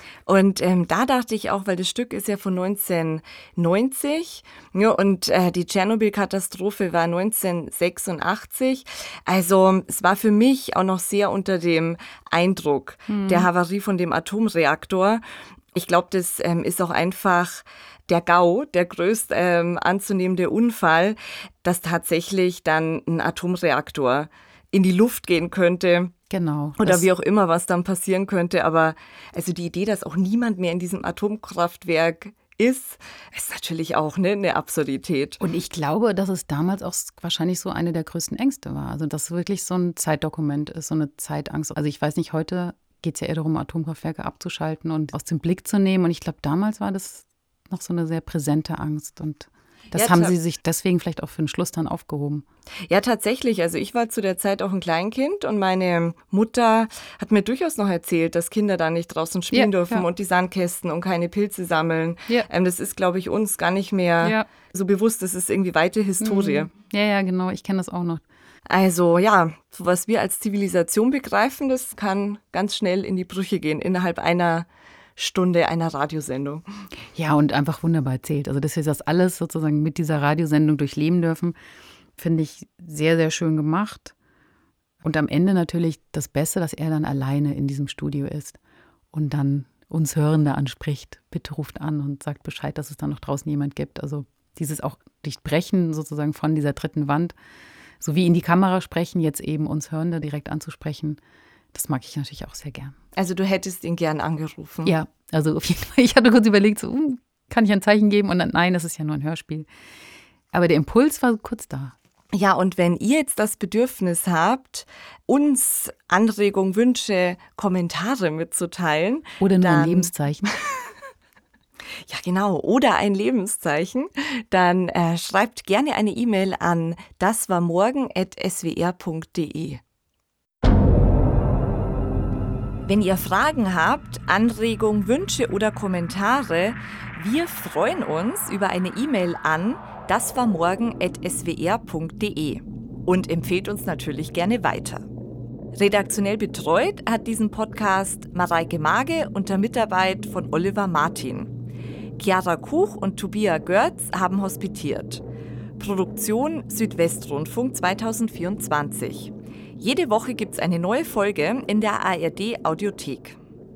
Und ähm, da dachte ich auch, weil das Stück ist ja von neunzehnhundertneunzig, ja, und äh, die Tschernobyl-Katastrophe war neunzehnhundertsechsundachtzig. Also es war für mich auch noch sehr unter dem Eindruck hm. der Havarie von dem Atomreaktor. Ich glaube, das ähm, ist auch einfach der GAU, der größt ähm, anzunehmende Unfall, dass tatsächlich dann ein Atomreaktor in die Luft gehen könnte. Genau. Oder wie auch immer, was dann passieren könnte. Aber also die Idee, dass auch niemand mehr in diesem Atomkraftwerk ist, ist natürlich auch ne, eine Absurdität. Und ich glaube, dass es damals auch wahrscheinlich so eine der größten Ängste war. Also dass es wirklich so ein Zeitdokument ist, so eine Zeitangst. Also ich weiß nicht, heute geht es ja eher darum, Atomkraftwerke abzuschalten und aus dem Blick zu nehmen. Und ich glaube, damals war das noch so eine sehr präsente Angst. Und das ja, haben sie sich deswegen vielleicht auch für den Schluss dann aufgehoben. Ja, tatsächlich. Also ich war zu der Zeit auch ein Kleinkind und meine Mutter hat mir durchaus noch erzählt, dass Kinder da nicht draußen spielen ja, dürfen ja. und die Sandkästen und keine Pilze sammeln. Ja. Ähm, das ist, glaube ich, uns gar nicht mehr ja. so bewusst. Das ist irgendwie weite Historie. Mhm. Ja, ja, genau. Ich kenne das auch noch. Also ja, was wir als Zivilisation begreifen, das kann ganz schnell in die Brüche gehen, innerhalb einer Stunde einer Radiosendung. Ja, und einfach wunderbar erzählt. Also, dass wir das alles sozusagen mit dieser Radiosendung durchleben dürfen, finde ich sehr, sehr schön gemacht. Und am Ende natürlich das Beste, dass er dann alleine in diesem Studio ist und dann uns Hörende anspricht. Bitte ruft an und sagt Bescheid, dass es dann noch draußen jemand gibt. Also Dieses auch Durchbrechen sozusagen von dieser dritten Wand, so wie in die Kamera sprechen, jetzt eben uns Hörende direkt anzusprechen, das mag ich natürlich auch sehr gern. Also du hättest ihn gern angerufen? Ja, also auf jeden Fall. Ich hatte kurz überlegt, so, uh, kann ich ein Zeichen geben? Und dann, nein, das ist ja nur ein Hörspiel. Aber der Impuls war kurz da. Ja, und wenn ihr jetzt das Bedürfnis habt, uns Anregungen, Wünsche, Kommentare mitzuteilen. Oder nur dann, ein Lebenszeichen. Ja, genau. Oder ein Lebenszeichen. Dann äh, schreibt gerne eine E-Mail an daswarmorgen at s w r punkt d e. Wenn ihr Fragen habt, Anregungen, Wünsche oder Kommentare, wir freuen uns über eine E-Mail an daswarmorgen at s w r punkt d e und empfehlt uns natürlich gerne weiter. Redaktionell betreut hat diesen Podcast Mareike Mage unter Mitarbeit von Oliver Martin. Chiara Kuch und Tobias Görz haben hospitiert. Produktion Südwestrundfunk zweitausendvierundzwanzig. Jede Woche gibt es eine neue Folge in der A R D-Audiothek.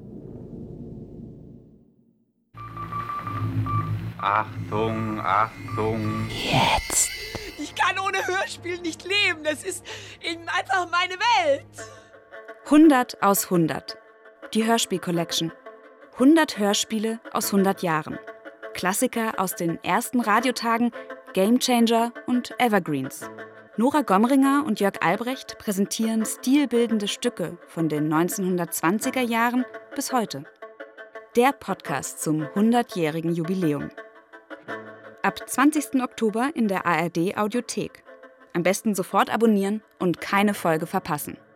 Achtung, Achtung. Jetzt. Ich kann ohne Hörspiel nicht leben. Das ist eben einfach meine Welt. hundert aus hundert. Die Hörspiel-Collection. hundert Hörspiele aus hundert Jahren. Klassiker aus den ersten Radiotagen, Gamechanger und Evergreens. Nora Gomringer und Jörg Albrecht präsentieren stilbildende Stücke von den neunzehnhundertzwanziger Jahren bis heute. Der Podcast zum hundertjährigen Jubiläum. Ab zwanzigsten Oktober in der A R D-Audiothek. Am besten sofort abonnieren und keine Folge verpassen.